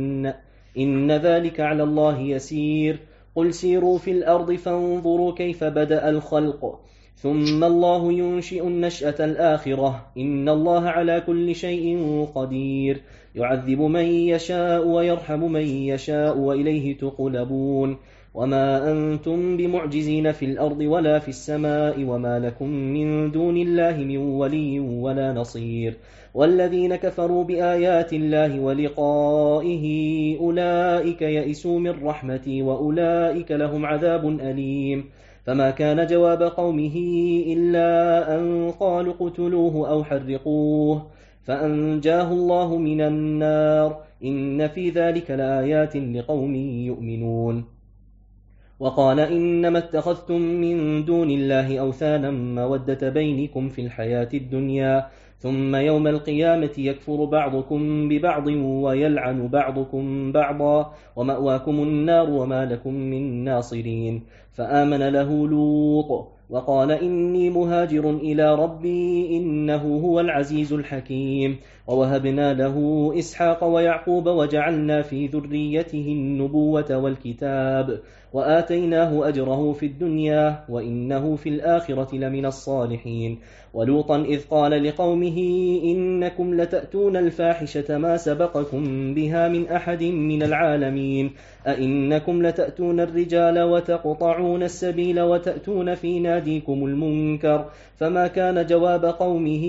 إن ذلك على الله يسير. قل سيروا في الأرض فانظروا كيف بدأ الخلق ثم الله ينشئ النشأة الآخرة إن الله على كل شيء قدير. يعذب من يشاء ويرحم من يشاء وإليه تقلبون. وما أنتم بمعجزين في الأرض ولا في السماء وما لكم من دون الله من ولي ولا نصير. والذين كفروا بآيات الله ولقائه أولئك يئسوا من رحمتي وأولئك لهم عذاب أليم. فما كان جواب قومه إلا أن قالوا اقتلوه أو حرقوه فأنجاه الله من النار إن في ذلك لآيات لقوم يؤمنون. وقال إنما اتخذتم من دون الله أوثانا مودة بينكم في الحياة الدنيا ثم يوم القيامة يكفر بعضكم ببعض ويلعن بعضكم بعضا ومأواكم النار وما لكم من ناصرين. فآمن له لوط وقال إني مهاجر إلى ربي إنه هو العزيز الحكيم. ووهبنا له إسحاق ويعقوب وجعلنا في ذريته النبوة والكتاب وآتيناه أجره في الدنيا وإنه في الآخرة لمن الصالحين. ولوطا إذ قال لقومه إنكم لتأتون الفاحشة ما سبقكم بها من أحد من العالمين أئنكم لتأتون الرجال وتقطعون السبيل وتأتون في ناديكم المنكر. فما كان جواب قومه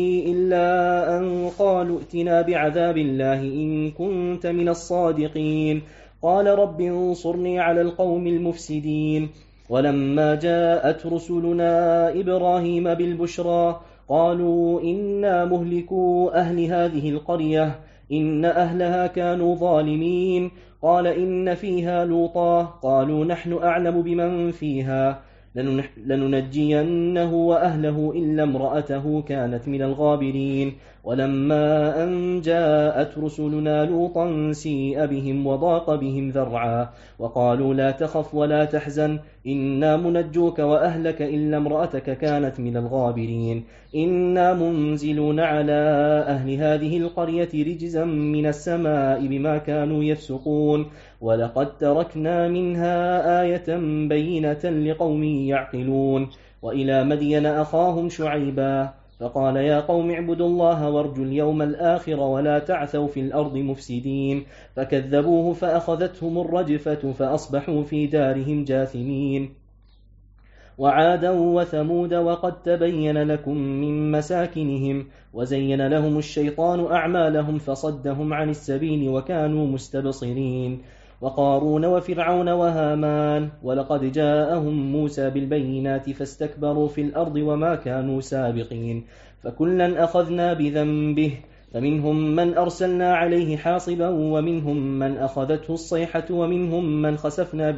إلا أن قالوا ائتنا بعذاب الله إن كنت من الصادقين. قال رب انصرني على القوم المفسدين. ولما جاءت رسلنا إبراهيم بالبشرى قالوا إنا مهلكو أهل هذه القرية إن أهلها كانوا ظالمين. قال إن فيها لوطا قالوا نحن أعلم بمن فيها لننجينه وأهله إلا امرأته كانت من الغابرين ولما أن جاءت رسلنا لوطا سيء بهم وضاق بهم ذرعا وقالوا لا تخف ولا تحزن إنا منجوك وأهلك إلا امرأتك كانت من الغابرين إنا منزلون على أهل هذه القرية رجزا من السماء بما كانوا يفسقون ولقد تركنا منها آية بينة لقوم يعقلون وإلى مدين أخاهم شعيبا فقال يا قوم اعبدوا الله وارجوا اليوم الآخر ولا تعثوا في الأرض مفسدين فكذبوه فأخذتهم الرجفة فأصبحوا في دارهم جاثمين وعادا وثمود وقد تبين لكم من مساكنهم وزين لهم الشيطان أعمالهم فصدهم عن السبيل وكانوا مستبصرين وقارون وفرعون وهامان ولقد جاءهم موسى بالبينات فاستكبروا في الأرض وما كانوا سابقين فكلا أخذنا بذنبه فمنهم من أرسلنا عليه حاصبا ومنهم من أخذته الصيحة ومنهم من خسفنا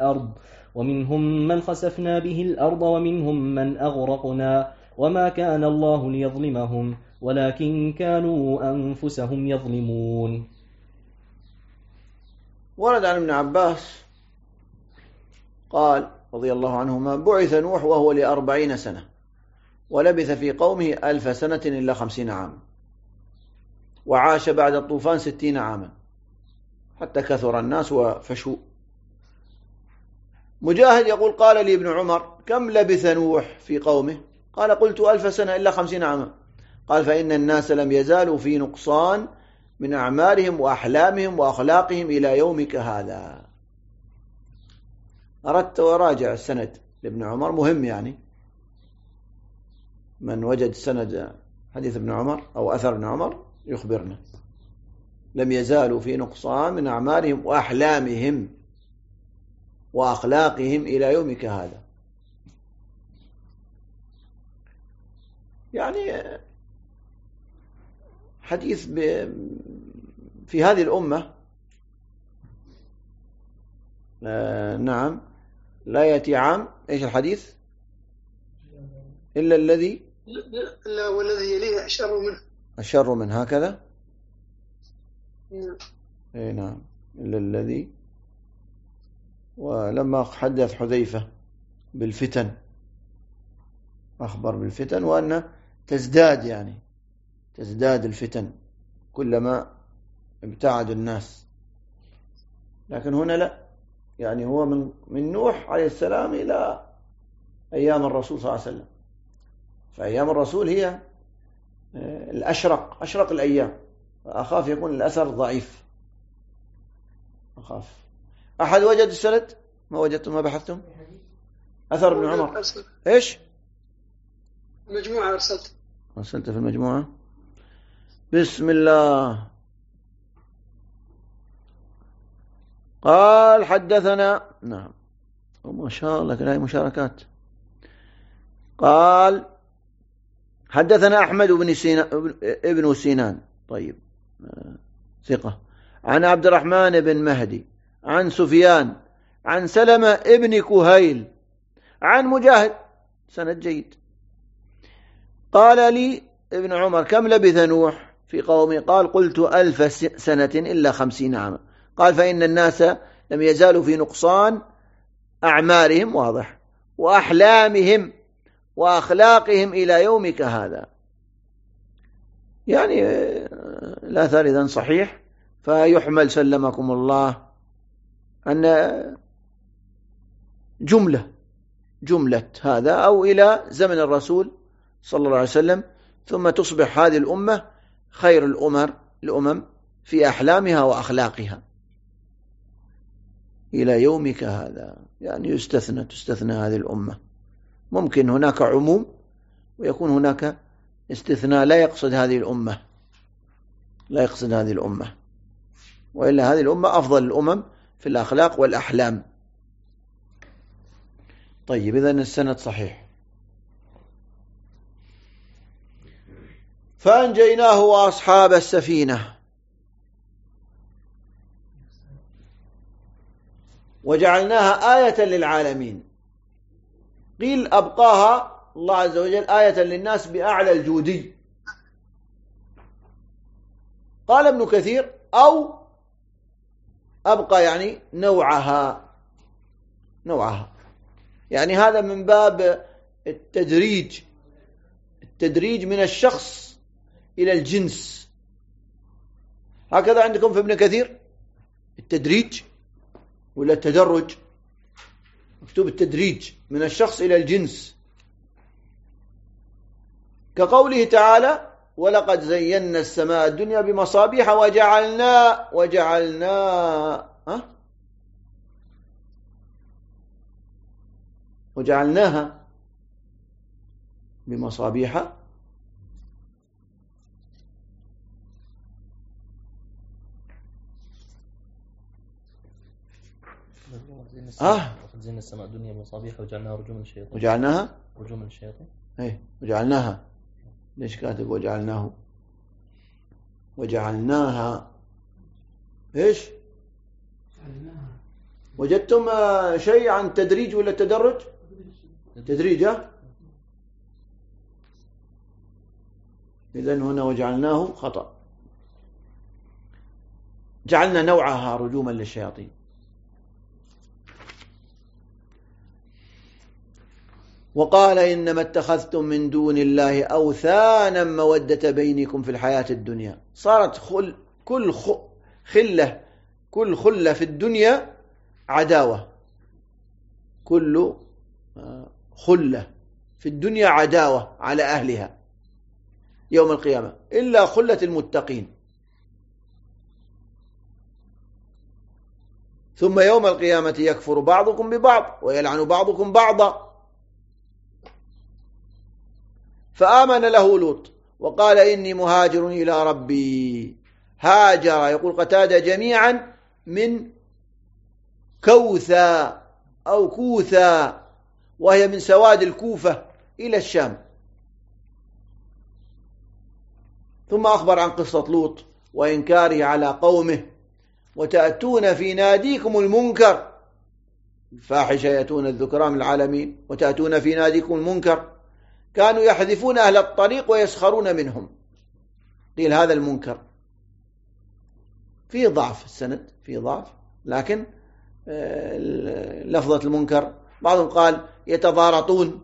به الأرض ومنهم من أغرقنا وما كان الله ليظلمهم ولكن كانوا أنفسهم يظلمون. ورد عن ابن عباس قال رضي الله عنهما بعث نوح وهو ل40 سنة ولبث في قومه 1000 سنة إلا 50 عاما وعاش بعد الطوفان 60 عاما حتى كثر الناس وفشوا. مجاهد يقول قال لي ابن عمر كم لبث نوح في قومه؟ قال قلت 1000 سنة إلا 50 عاما. قال فإن الناس لم يزالوا في نقصان من أعمالهم وأحلامهم وأخلاقهم إلى يومك هذا. أردت وراجع السند لابن عمر مهم، يعني من وجد سند حديث ابن عمر أو أثر ابن عمر يخبرنا. لم يزالوا في نقصان من أعمالهم وأحلامهم وأخلاقهم إلى يومك هذا. يعني حديث في هذه الأمة نعم لا يأتي عام إيش الحديث إلا الذي لا والذي يليه أشر منه هكذا. إيه نعم إلا الذي. ولما حدث حذيفة بالفتن أخبر بالفتن وأن تزداد، يعني تزداد الفتن كلما ابتعد الناس. لكن هنا لا، يعني هو من نوح عليه السلام إلى أيام الرسول صلى الله عليه وسلم. فأيام الرسول هي أشرق الأيام، أخاف يكون الأثر ضعيف. أخاف. أحد وجد السند؟ ما وجدتم؟ ما بحثتم؟ أثر ابن عمر إيش؟ مجموعة أرسلت في المجموعة. بسم الله. قال حدثنا، نعم ما شاء الله كلاهي مشاركات. قال حدثنا أحمد ابن سينان، طيب ثقة، عن عبد الرحمن بن مهدي عن سفيان عن سلمة ابن كهيل عن مجاهد، سند جيد. قال لي ابن عمر كم لبث نوح في قومه؟ قال قلت 1000 سنة إلا 50 عاما. قال فإن الناس لم يزالوا في نقصان أعمارهم، واضح، وأحلامهم وأخلاقهم إلى يومك هذا. يعني الأثر إذن صحيح، فيحمل سلمكم الله أن جملة هذا أو إلى زمن الرسول صلى الله عليه وسلم، ثم تصبح هذه الأمة خير الأمم في أحلامها وأخلاقها إلى يومك هذا. يعني تستثنى هذه الأمة. ممكن هناك عموم ويكون هناك استثناء لا يقصد هذه الأمة، وإلا هذه الأمة أفضل الأمم في الأخلاق والأحلام. طيب إذن السند صحيح. فأنجيناه وأصحاب السفينة. وجعلناها آية للعالمين. قيل أبقاها الله عز وجل آية للناس بأعلى الجودي. قال ابن كثير أو أبقى يعني نوعها، يعني هذا من باب التدريج من الشخص إلى الجنس. هكذا عندكم في ابن كثير التدريج ولا التدرج؟ مكتوب التدريج من الشخص إلى الجنس، كقوله تعالى ولقد زينا السماء الدنيا بمصابيح وجعلناها بمصابيح زينا السماء الدنيا بمصابيح وجعلناها رجوما للشياطين. رجوما للشياطين. وجعلناها. ليش كاتب وجعلناها ايش؟ وجدتم شيء عن التدريج ولا التدرج؟ تدريج. إذن هنا وجعلناه خطأ. جعلنا نوعها رجوما للشياطين. وقال إنما اتخذتم من دون الله أوثانا مودة بينكم في الحياة الدنيا. صارت كل خلة في الدنيا عداوة. كل خلة في الدنيا عداوة على أهلها يوم القيامة إلا خلة المتقين. ثم يوم القيامة يكفر بعضكم ببعض ويلعن بعضكم بعضا. فآمن له لوط وقال إني مهاجر إلى ربي. هاجر يقول قتادة جميعا من كوثا أو كوثا، وهي من سواد الكوفة إلى الشام. ثم أخبر عن قصة لوط وإنكاره على قومه. وتأتون في ناديكم المنكر، الفاحشة يأتون الذكران من العالمين، وتأتون في ناديكم المنكر. كانوا يحذفون أهل الطريق ويسخرون منهم. قيل هذا المنكر فيه ضعف، السند فيه ضعف، لكن لفظة المنكر بعضهم قال يتضارطون،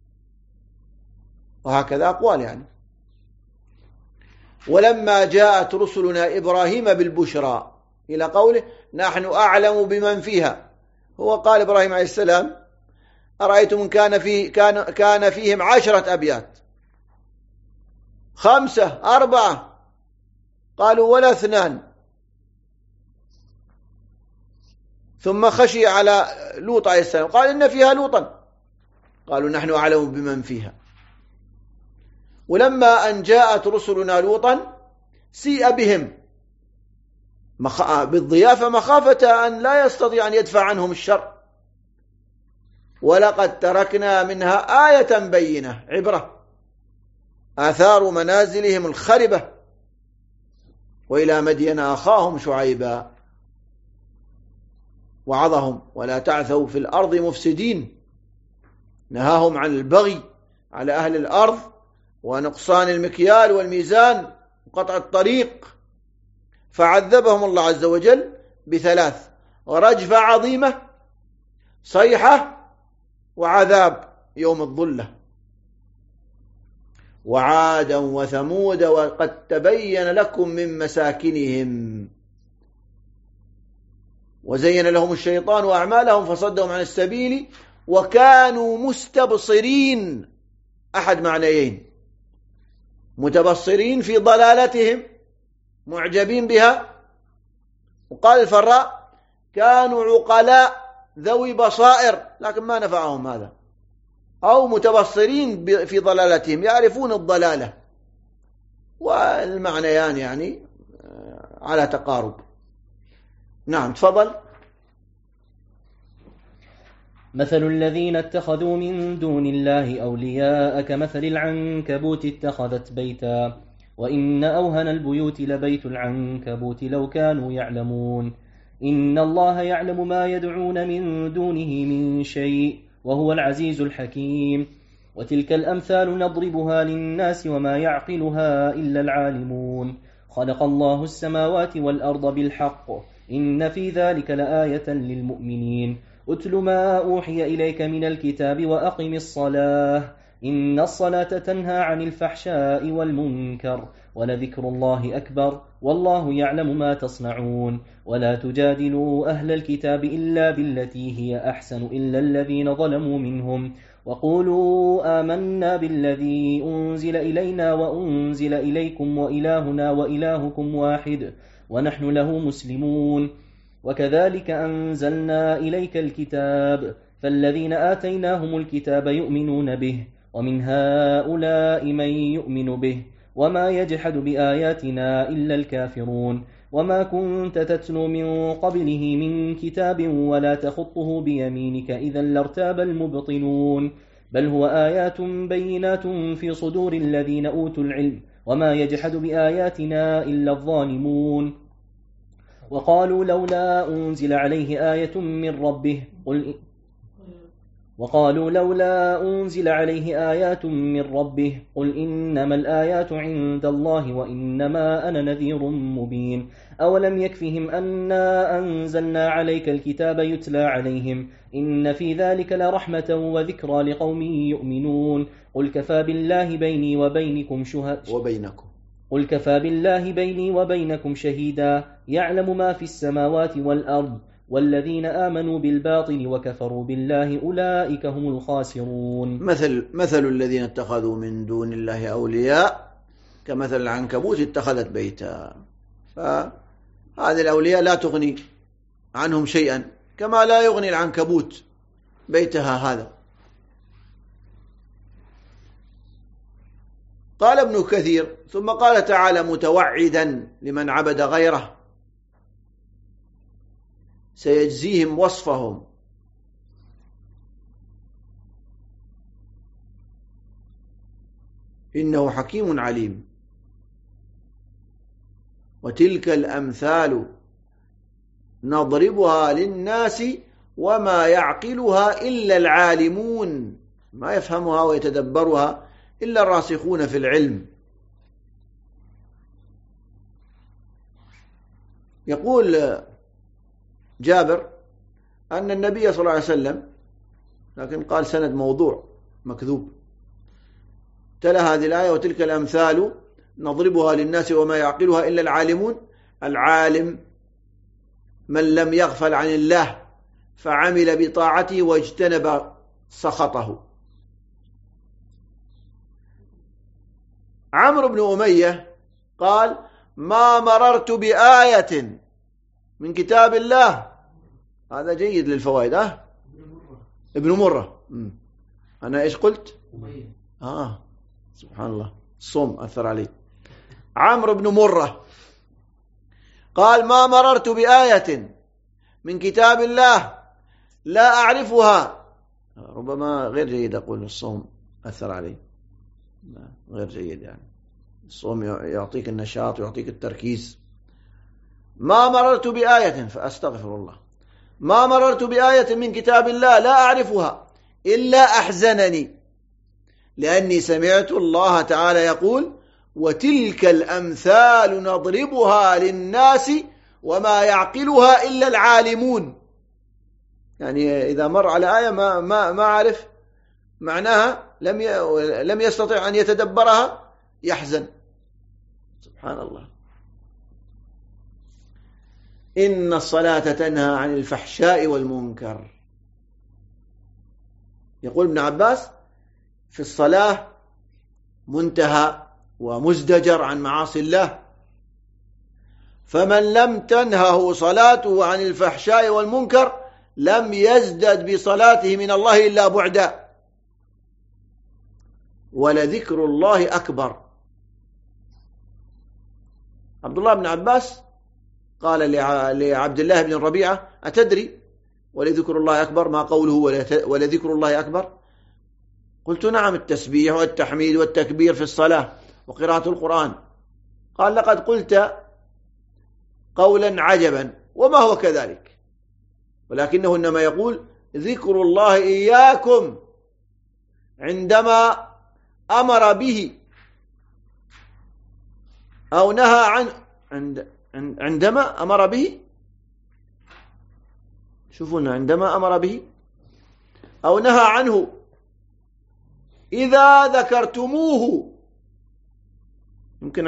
وهكذا أقوال يعني. ولما جاءت رسلنا إبراهيم بالبشرى إلى قوله نحن أعلم بمن فيها. هو قال إبراهيم عليه السلام أرأيتم كان فيهم 10 أبيات، 5 4 قالوا ولا 2. ثم خشي على لوط عليه السلام قال إن فيها لوطا، قالوا نحن أعلم بمن فيها. ولما أن جاءت رسلنا لوطا سيء بهم بالضيافة مخافة أن لا يستطيع أن يدفع عنهم الشر. ولقد تركنا منها آية بينة عبرة آثار منازلهم الخربة. وإلى مدين أخاهم شعيبا وعظهم ولا تعثوا في الأرض مفسدين، نهاهم عن البغي على أهل الأرض ونقصان المكيال والميزان وقطع الطريق. فعذبهم الله عز وجل ب3: رجفة عظيمة، صيحة، وعذاب يوم الظلة. وعادا وثمود وقد تبين لكم من مساكنهم وزين لهم الشيطان أعمالهم فصدهم عن السبيل وكانوا مستبصرين. أحد معنيين: متبصرين في ضلالتهم معجبين بها، وقال الفراء كانوا عقلاء ذوي بصائر لكن ما نفعهم هذا، أو متبصرين في ضلالتهم يعرفون الضلالة. والمعنيان يعني على تقارب. نعم تفضل. مثل الذين اتخذوا من دون الله أولياء كمثل العنكبوت اتخذت بيتا وإن أوهن البيوت لبيت العنكبوت لو كانوا يعلمون إن الله يعلم ما يدعون من دونه من شيء وهو العزيز الحكيم. وتلك الأمثال نضربها للناس وما يعقلها إلا العالمون. خلق الله السماوات والأرض بالحق إن في ذلك لآية للمؤمنين. أتل ما أوحي إليك من الكتاب وأقم الصلاة إن الصلاة تنهى عن الفحشاء والمنكر ولذكر الله أكبر والله يعلم ما تصنعون. ولا تجادلوا أهل الكتاب إلا بالتي هي أحسن إلا الذين ظلموا منهم وقولوا آمنا بالذي أنزل إلينا وأنزل إليكم وإلهنا وإلهكم واحد ونحن له مسلمون. وكذلك أنزلنا إليك الكتاب فالذين آتيناهم الكتاب يؤمنون به ومن هؤلاء من يؤمن به وما يجحد بآياتنا إلا الكافرون. وما كنت تتلو من قبله من كتاب ولا تخطه بيمينك إذا لارتاب المبطلون بل هو آيات بينات في صدور الذين أوتوا العلم وما يجحد بآياتنا إلا الظالمون. وقالوا لولا أنزل عليه آية من ربه قل إنما الآيات عند الله وإنما أنا نذير مبين. أولم يكفهم أنا أنزلنا عليك الكتاب يتلى عليهم إن في ذلك لرحمة وذكرى لقوم يؤمنون. قل كفى بالله بيني وبينكم شهيدا يعلم ما في السماوات والأرض والذين آمنوا بالباطل وكفروا بالله أولئك هم الخاسرون. مثل الذين اتخذوا من دون الله أولياء كمثل العنكبوت اتخذت بيتا. فهذه الأولياء لا تغني عنهم شيئا كما لا يغني العنكبوت بيتها هذا. قال ابن كثير ثم قال تعالى متوعدا لمن عبد غيره سيجزيهم وصفهم إنه حكيم عليم. وتلك الأمثال نضربها للناس وما يعقلها إلا العالمون ما يفهمها ويتدبرها إلا الراسخون في العلم. يقول جابر أن النبي صلى الله عليه وسلم لكن قال سند موضوع مكذوب تلا هذه الآية وتلك الأمثال نضربها للناس وما يعقلها إلا العالمون. العالم من لم يغفل عن الله فعمل بطاعته واجتنب سخطه. عمرو بن أمية قال ما مررت بآية من كتاب الله. هذا جيد للفوائد. ابن مرة. أنا إيش قلت؟ سبحان الله الصوم أثر علي. عمرو بن مرة قال ما مررت بآية من كتاب الله لا أعرفها. ربما غير جيد أقول الصوم أثر علي غير جيد يعني الصوم يعطيك النشاط ويعطيك التركيز. ما مررت بآية فأستغفر الله ما مررت بآية من كتاب الله لا أعرفها إلا أحزنني لأني سمعت الله تعالى يقول وتلك الأمثال نضربها للناس وما يعقلها إلا العالمون. يعني إذا مر على آية ما عرف معناها لم يستطع أن يتدبرها يحزن. سبحان الله. إن الصلاة تنهى عن الفحشاء والمنكر. يقول ابن عباس في الصلاة منتهى ومزدجر عن معاصي الله فمن لم تنهه صلاته عن الفحشاء والمنكر لم يزدد بصلاته من الله إلا بعدا ولذكر الله أكبر. عبد الله بن عباس قال لعبد الله بن الربيعة أتدري ولذكر الله أكبر ما قوله ولذكر الله أكبر؟ قلت نعم التسبيح والتحميد والتكبير في الصلاة وقراءة القرآن. قال لقد قلت قولا عجبا وما هو كذلك، ولكنه إنما يقول ذكر الله إياكم عندما أمر به أو نهى عنه. عندما أمر به، شوفونا، عندما أمر به أو نهى عنه. إذا ذكرتموه، يمكن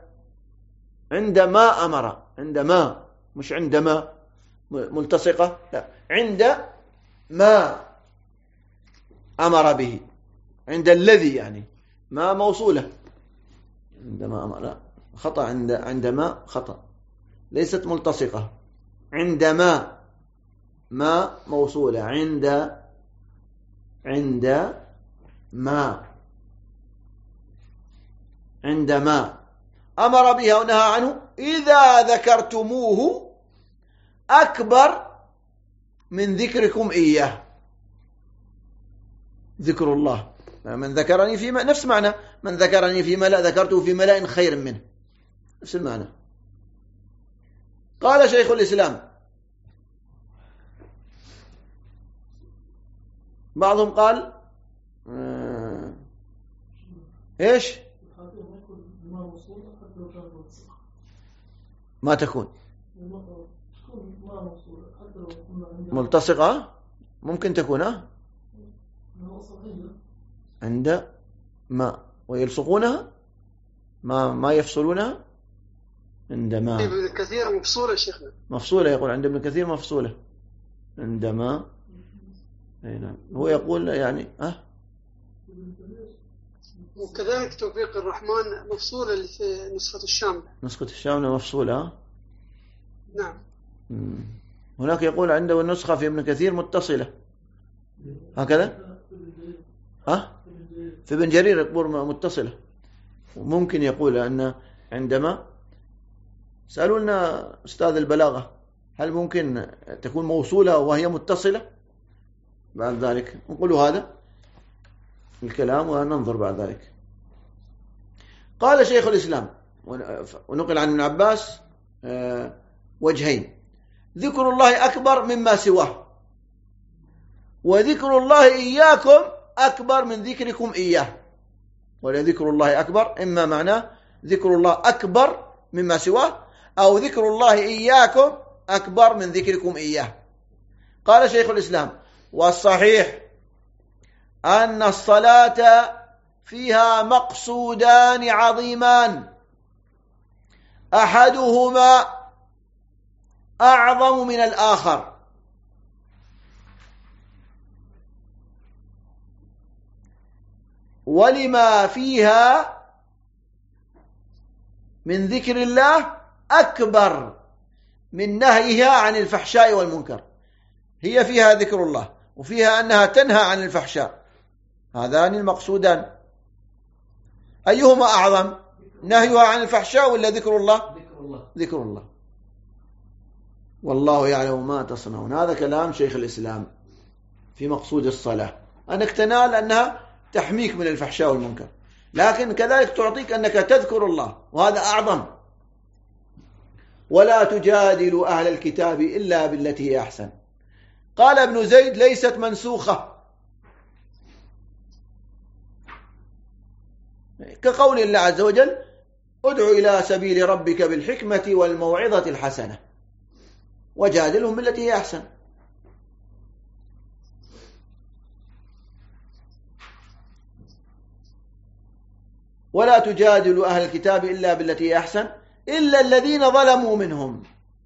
عندما أمر، عندما، مش عندما ملتصقة، لا، عند ما أمر به، عند الذي، يعني ما موصولة. عندما أمر، لا خطأ، عندما خطأ، ليست ملتصقة. عندما ما موصولة، عندما أمر بها ونهى عنه. إذا ذكرتموه أكبر من ذكركم إياه. ذكر الله، من ذكرني في نفس معنى من ذكرني في ملأ ذكرته في ملأ خير منه، نفس المعنى. قال شيخ الإسلام، بعضهم قال إيش؟ ما تكون ملتصقة، ممكن تكون عند ما ويلصقونها، ما يفصلونها. عندما ابن كثير مفصولة شيخنا، مفصولة، يقول عند ابن كثير مفصولة عندما. هو يقول يعني وكذلك توفيق الرحمن مفصولة اللي في نسخة الشاملة. نسخة الشاملة مفصولة. نعم. هناك يقول عنده النسخة في ابن كثير متصلة هكذا. في ابن جرير يقول متصلة. ممكن يقول أن عندما، سألوا لنا أستاذ البلاغة هل ممكن تكون موصولة وهي متصلة؟ بعد ذلك نقول هذا الكلام وننظر بعد ذلك. قال شيخ الإسلام، ونقل عن ابن عباس وجهين: ذكر الله أكبر مما سواه، وذكر الله إياكم أكبر من ذكركم إياه. ولذكر الله أكبر إما معناه ذكر الله أكبر مما سواه، أو ذكر الله إياكم أكبر من ذكركم إياه. قال شيخ الإسلام: والصحيح أن الصلاة فيها مقصودان عظيمان، أحدهما أعظم من الآخر، ولما فيها من ذكر الله أكبر من نهيها عن الفحشاء والمنكر. هي فيها ذكر الله، وفيها أنها تنهى عن الفحشاء، هذان المقصودان. أيهما أعظم، نهيها عن الفحشاء ولا ذكر الله؟ ذكر الله. والله يعلم ما تصنعون. هذا كلام شيخ الإسلام في مقصود الصلاة، أنك تنال أنها تحميك من الفحشاء والمنكر، لكن كذلك تعطيك أنك تذكر الله، وهذا أعظم. ولا تجادل أهل الكتاب إلا بالتي هي أحسن. قال ابن زيد: ليست منسوخة، كقول الله عز وجل: ادع إلى سبيل ربك بالحكمة والموعظة الحسنة وجادلهم بالتي هي أحسن. ولا تجادل أهل الكتاب إلا بالتي هي أحسن إلا الذين ظلموا منهم.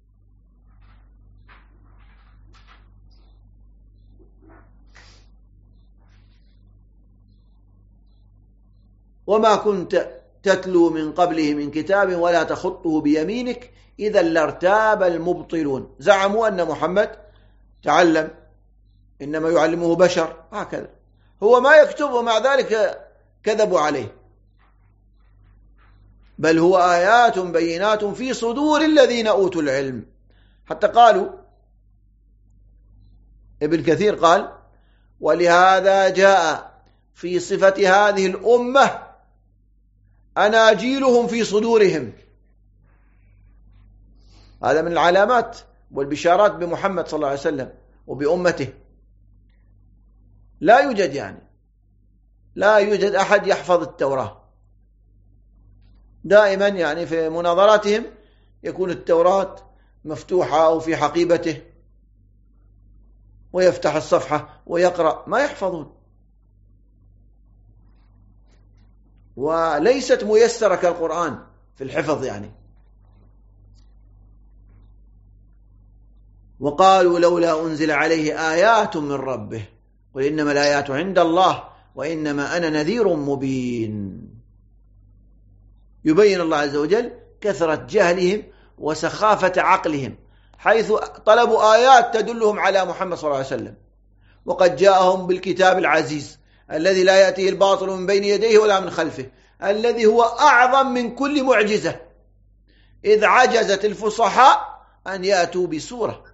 وما كنت تتلو من قبله من كتاب ولا تخطه بيمينك إذا لارتاب المبطلون. زعموا أن محمد تعلم، إنما يعلمه بشر، هكذا هو ما يكتب، ومع ذلك كذبوا عليه. بل هو آيات بينات في صدور الذين أوتوا العلم. حتى قالوا، ابن كثير قال: ولهذا جاء في صفة هذه الأمة أناجيلهم في صدورهم. هذا من العلامات والبشارات بمحمد صلى الله عليه وسلم وبأمته. لا يوجد أحد يحفظ التوراة. دائما في مناظراتهم يكون التوراة مفتوحة أو في حقيبته ويفتح الصفحة ويقرأ، ما يحفظون، وليست ميسرة كالقرآن في الحفظ وقالوا لولا أنزل عليه آيات من ربه قل إنما الآيات عند الله وإنما أنا نذير مبين. يبين الله عز وجل كثرة جهلهم وسخافة عقلهم، حيث طلبوا آيات تدلهم على محمد صلى الله عليه وسلم، وقد جاءهم بالكتاب العزيز الذي لا يأتيه الباطل من بين يديه ولا من خلفه، الذي هو أعظم من كل معجزة، إذ عجزت الفصحاء أن يأتوا بسورة.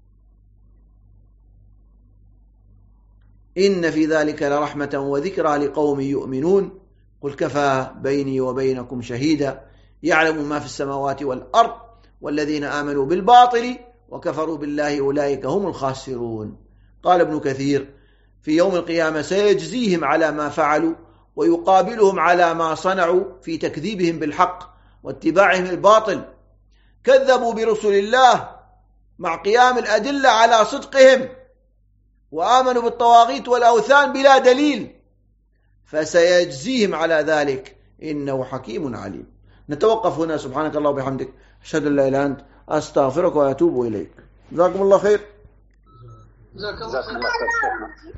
إن في ذلك لرحمة وذكرى لقوم يؤمنون قل كفى بيني وبينكم شهيدا يعلم ما في السماوات والأرض والذين آمنوا بالباطل وكفروا بالله أولئك هم الخاسرون. قال ابن كثير في يوم القيامة سيجزيهم على ما فعلوا ويقابلهم على ما صنعوا في تكذيبهم بالحق واتباعهم الباطل. كذبوا برسل الله مع قيام الأدلة على صدقهم، وآمنوا بالطواغيت والأوثان بلا دليل، فسيجزيهم على ذلك إنه حكيم عليم. نتوقف هنا. سبحانك الله وبحمدك أشهد أن لا إله إلا أنت أستغفرك وأتوب إليك. جزاكم الله خير. جزاك الله خير.